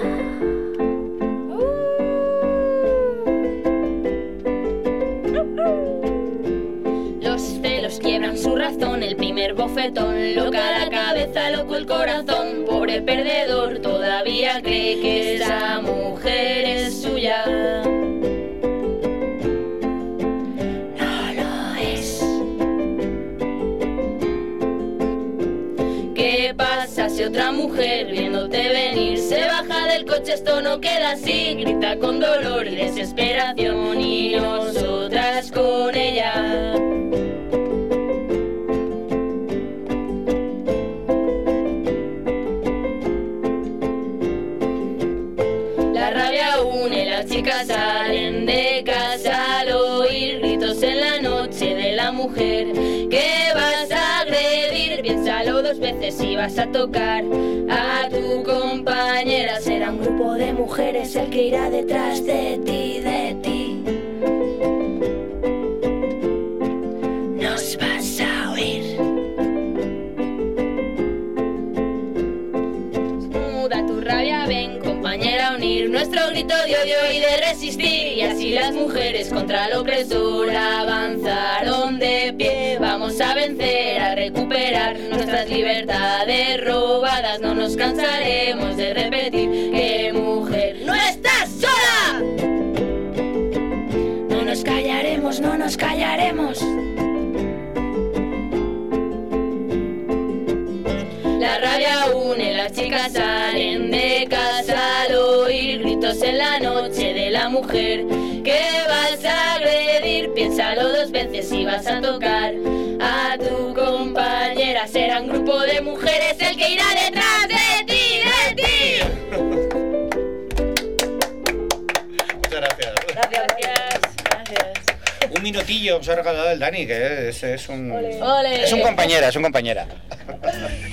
Los celos quiebran su razón, el primer bofetón, loca la cabeza, loco el corazón, pobre perdedor, todavía cree que esa mujer es suya. No lo es. ¿Qué pasa si otra mujer viéndote venir se baja del coche? Esto no queda así, grita con dolor y desesperación, y nosotras con ella. La rabia une, las chicas salen de casa al oír gritos en la noche de la mujer que vas a agredir. Piénsalo dos veces si vas a tocar a tu compañera. Será un grupo de mujeres el que irá detrás de ti, de ti. Nos vas a oír. Muda tu rabia, ven compañera a unir nuestro grito de odio y de resistir, y así las mujeres contra el opresor avanzaron de pie. Vamos a vencer, a recuperar nuestras libertades robadas. No nos cansaremos de repetir que mujer no estás sola. No nos callaremos, no nos callaremos. La rabia une, las chicas salen de casa al oír gritos en la noche de la mujer que vas a agredir. Piénsalo dos veces si vas a tocar a tu compañera. Será un grupo de mujeres el que irá detrás de ti, de ti. Muchas gracias. Gracias. Gracias. Un minutillo os ha regalado el Dani, que es, es un... Ole. Es un compañera, es un compañera.